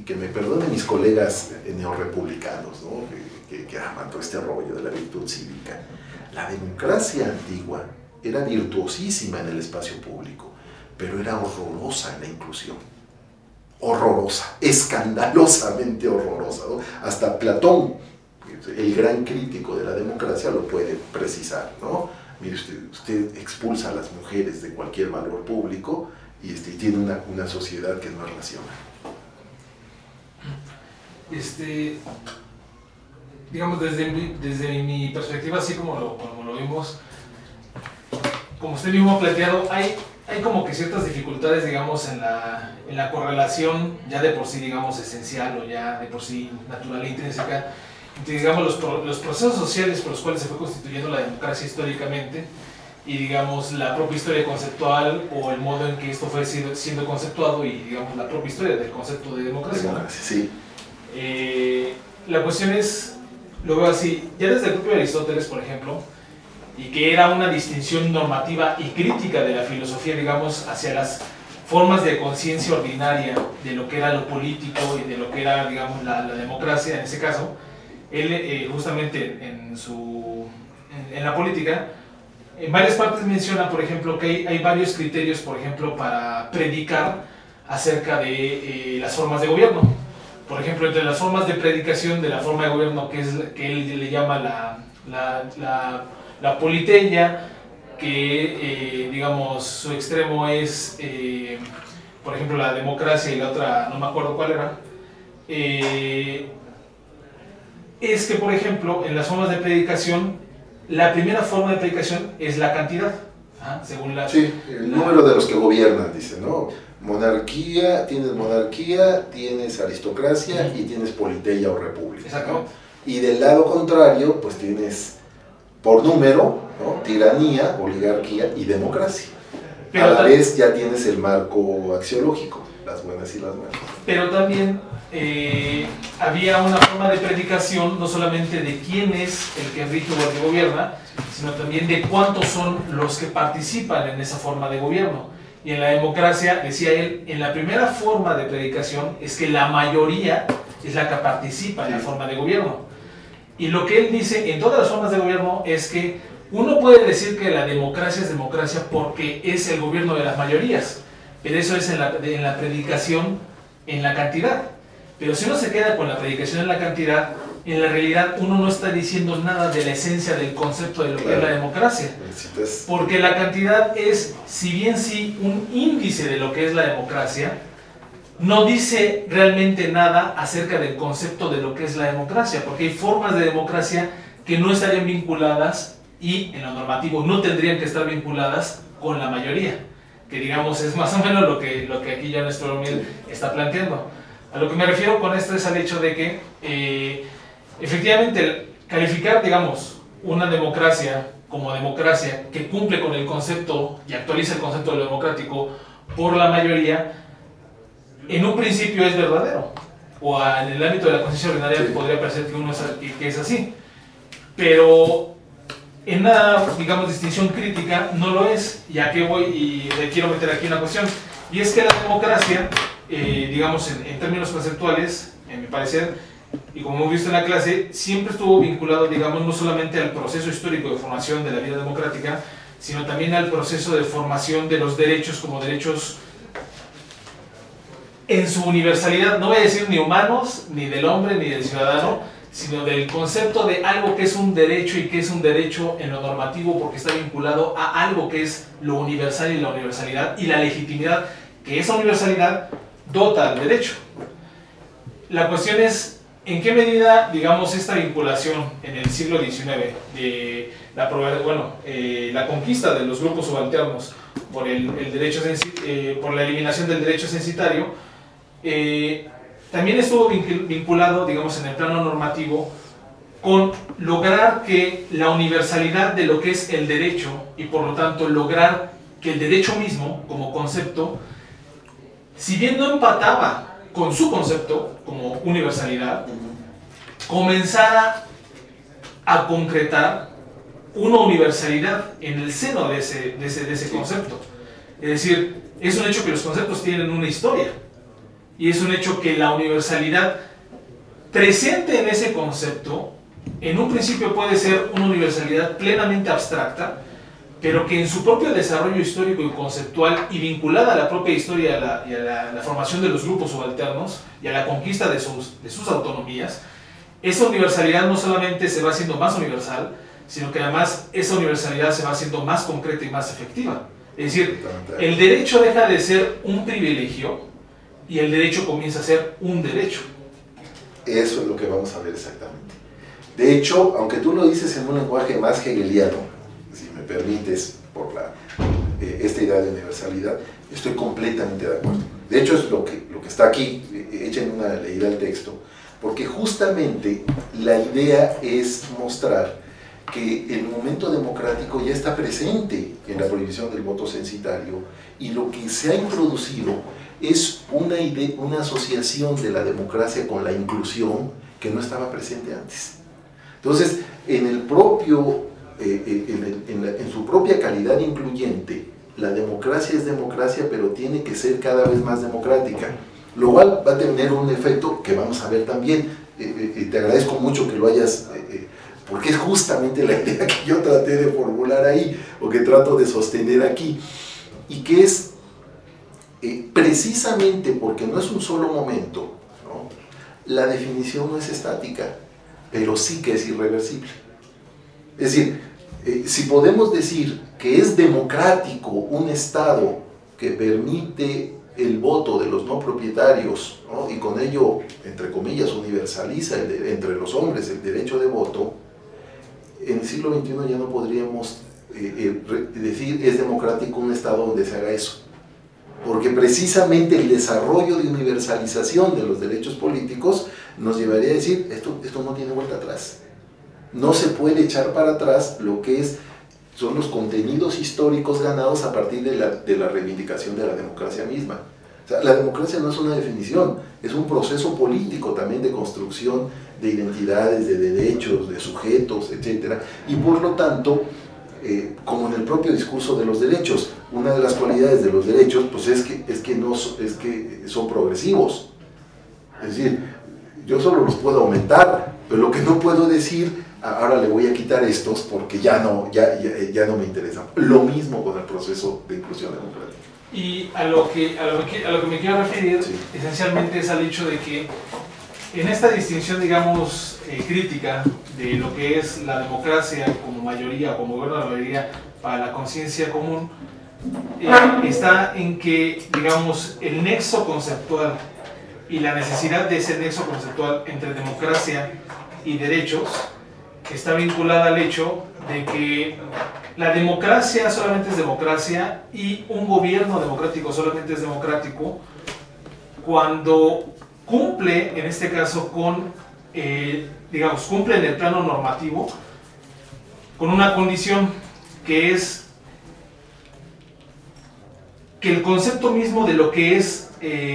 que me perdonen mis colegas neorrepublicanos, ¿no? que aman todo este rollo de la virtud cívica. La democracia antigua era virtuosísima en el espacio público, pero era horrorosa en la inclusión. Horrorosa, escandalosamente horrorosa, ¿no? Hasta Platón, el gran crítico de la democracia, lo puede precisar, ¿no? Mire, usted expulsa a las mujeres de cualquier valor público y tiene una sociedad que no es racional. Digamos, desde mi perspectiva, así como lo vimos, como usted mismo ha planteado, hay como que ciertas dificultades, digamos, en la correlación ya de por sí, digamos, esencial o ya de por sí natural e intrínseca, entre, digamos, los procesos sociales por los cuales se fue constituyendo la democracia históricamente y, digamos, la propia historia conceptual o el modo en que esto fue siendo conceptuado y, digamos, la propia historia del concepto de democracia. Sí. La cuestión es, lo veo así, ya desde el propio Aristóteles, por ejemplo, y que era una distinción normativa y crítica de la filosofía, digamos, hacia las formas de conciencia ordinaria de lo que era lo político y de lo que era, digamos, la democracia en ese caso. Él justamente en la política, en varias partes menciona, por ejemplo, que hay varios criterios, por ejemplo, para predicar acerca de las formas de gobierno. Por ejemplo, entre las formas de predicación de la forma de gobierno, que él le llama la politeia, que digamos su extremo es, por ejemplo, la democracia, y la otra no me acuerdo cuál era, es que, por ejemplo, en las formas de predicación, la primera forma de predicación es la cantidad, según la... Sí, el número de los que gobiernan, dice, ¿no? Monarquía, tienes aristocracia y tienes politeia o república. Exacto. ¿No? Y del lado contrario, pues tienes por número, ¿no? Tiranía, oligarquía y democracia. Pero a la vez ya tienes el marco axiológico, las buenas y las malas. Pero también había una forma de predicación no solamente de quién es el que rige o el que gobierna, sino también de cuántos son los que participan en esa forma de gobierno. Y en la democracia, decía él, en la primera forma de predicación es que la mayoría es la que participa en la forma de gobierno. Y lo que él dice en todas las formas de gobierno es que uno puede decir que la democracia es democracia porque es el gobierno de las mayorías, pero eso es en la predicación en la cantidad. Pero si uno se queda con la predicación en la cantidad, en la realidad uno no está diciendo nada de la esencia del concepto de lo que es la democracia. Porque la cantidad es, si bien sí, un índice de lo que es la democracia, no dice realmente nada acerca del concepto de lo que es la democracia, porque hay formas de democracia que no estarían vinculadas y en lo normativo no tendrían que estar vinculadas con la mayoría, que digamos es más o menos lo que aquí ya nuestro Romiel está planteando. A lo que me refiero con esto es al hecho de que efectivamente calificar, digamos, una democracia como democracia que cumple con el concepto y actualiza el concepto de lo democrático por la mayoría, en un principio es verdadero, o en el ámbito de la conciencia ordinaria podría parecer que es así, pero en una, digamos, distinción crítica no lo es. Y a qué voy, y le quiero meter aquí una cuestión, y es que la democracia, digamos, en términos conceptuales, en mi parecer, y como hemos visto en la clase, siempre estuvo vinculado, digamos, no solamente al proceso histórico de formación de la vida democrática, sino también al proceso de formación de los derechos como derechos en su universalidad, no voy a decir ni humanos, ni del hombre, ni del ciudadano, sino del concepto de algo que es un derecho y que es un derecho en lo normativo porque está vinculado a algo que es lo universal y la universalidad y la legitimidad que esa universalidad dota al derecho. La cuestión es en qué medida, digamos, esta vinculación en el siglo XIX de la conquista de los grupos subalternos por por la eliminación del derecho censitario, también estuvo vinculado, digamos, en el plano normativo con lograr que la universalidad de lo que es el derecho y por lo tanto lograr que el derecho mismo como concepto, si bien no empataba con su concepto como universalidad, comenzara a concretar una universalidad en el seno de ese concepto. Es decir, es un hecho que los conceptos tienen una historia. y es un hecho que la universalidad presente en ese concepto, en un principio puede ser una universalidad plenamente abstracta, pero que en su propio desarrollo histórico y conceptual y vinculada a la propia historia y a la formación de los grupos subalternos y a la conquista de sus autonomías, esa universalidad no solamente se va haciendo más universal, sino que además esa universalidad se va haciendo más concreta y más efectiva. Es decir, el derecho deja de ser un privilegio y el derecho comienza a ser un derecho. Eso es lo que vamos a ver exactamente. De hecho, aunque tú lo dices en un lenguaje más hegeliano, si me permites, por esta idea de universalidad, estoy completamente de acuerdo. De hecho, es lo que está aquí, echen una leída al texto, porque justamente la idea es mostrar que el momento democrático ya está presente en la prohibición del voto censitario, y lo que se ha introducido es una asociación de la democracia con la inclusión que no estaba presente antes. Entonces, en su propia calidad incluyente, la democracia es democracia, pero tiene que ser cada vez más democrática, lo cual va a tener un efecto que vamos a ver también. Te agradezco mucho que lo hayas, porque es justamente la idea que yo traté de formular ahí, o que trato de sostener aquí, y que es precisamente porque no es un solo momento, ¿no? La definición no es estática, pero sí que es irreversible. Es decir, si podemos decir que es democrático un Estado que permite el voto de los no propietarios, ¿no? Y con ello, entre comillas, universaliza entre los hombres el derecho de voto, en el siglo XXI ya no podríamos decir es democrático un Estado donde se haga eso, porque precisamente el desarrollo de universalización de los derechos políticos nos llevaría a decir esto no tiene vuelta atrás. No se puede echar para atrás lo que son los contenidos históricos ganados a partir de la reivindicación de la democracia misma. O sea, la democracia no es una definición, es un proceso político también de construcción de identidades, de derechos, de sujetos, etc. Y por lo tanto, como en el propio discurso de los derechos, una de las cualidades de los derechos pues es que son progresivos. Es decir, yo solo los puedo aumentar, pero lo que no puedo decir, ahora le voy a quitar estos porque ya no me interesan. Lo mismo con el proceso de inclusión democrática. Y a lo que me quiero referir, sí, esencialmente es al hecho de que en esta distinción, digamos, crítica de lo que es la democracia como mayoría, como gobierno de la mayoría para la conciencia común, está en que, digamos, el nexo conceptual y la necesidad de ese nexo conceptual entre democracia y derechos está vinculada al hecho de que la democracia solamente es democracia y un gobierno democrático solamente es democrático cuando cumple, en este caso, cumple en el plano normativo con una condición que es que el concepto mismo de lo que es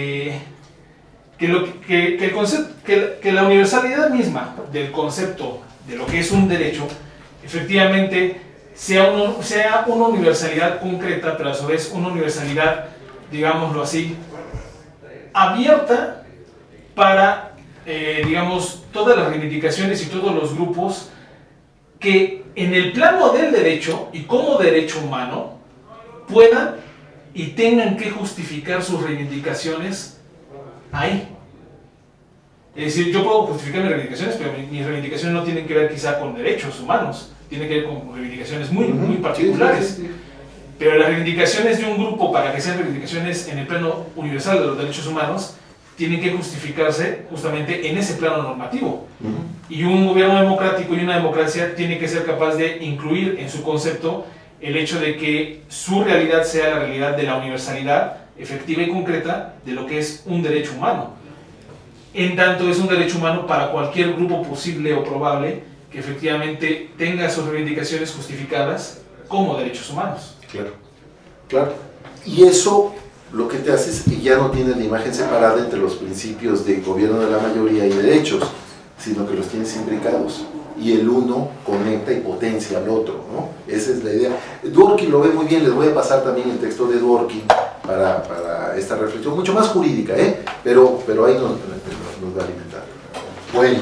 que la universalidad misma del concepto de lo que es un derecho efectivamente sea una universalidad concreta, pero a su vez una universalidad, digámoslo así, abierta para, digamos, todas las reivindicaciones y todos los grupos que en el plano del derecho y como derecho humano puedan y tengan que justificar sus reivindicaciones ahí. Es decir, yo puedo justificar mis reivindicaciones, pero mis reivindicaciones no tienen que ver quizá con derechos humanos, tienen que ver con reivindicaciones muy particulares. Sí. Pero las reivindicaciones de un grupo, para que sean reivindicaciones en el plano universal de los derechos humanos, tienen que justificarse justamente en ese plano normativo. Y un gobierno democrático y una democracia tiene que ser capaz de incluir en su concepto el hecho de que su realidad sea la realidad de la universalidad efectiva y concreta de lo que es un derecho humano. En tanto es un derecho humano para cualquier grupo posible o probable que efectivamente tenga sus reivindicaciones justificadas como derechos humanos. Claro, claro. Y eso lo que te hace es que ya no tienes la imagen separada entre los principios de gobierno de la mayoría y derechos, sino que los tienes imbricados. Y el uno conecta y potencia al otro, ¿no? Esa es la idea. Dworkin lo ve muy bien, les voy a pasar también el texto de Dworkin para esta reflexión, mucho más jurídica, pero ahí nos va a alimentar. Bueno,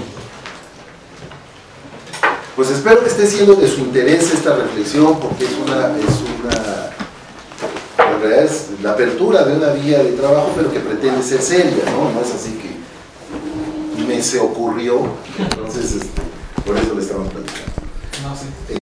pues espero que esté siendo de su interés esta reflexión, porque en realidad es la apertura de una vía de trabajo, pero que pretende ser seria, ¿no? No es así que me se ocurrió, entonces por eso le estamos platicando. No, sí.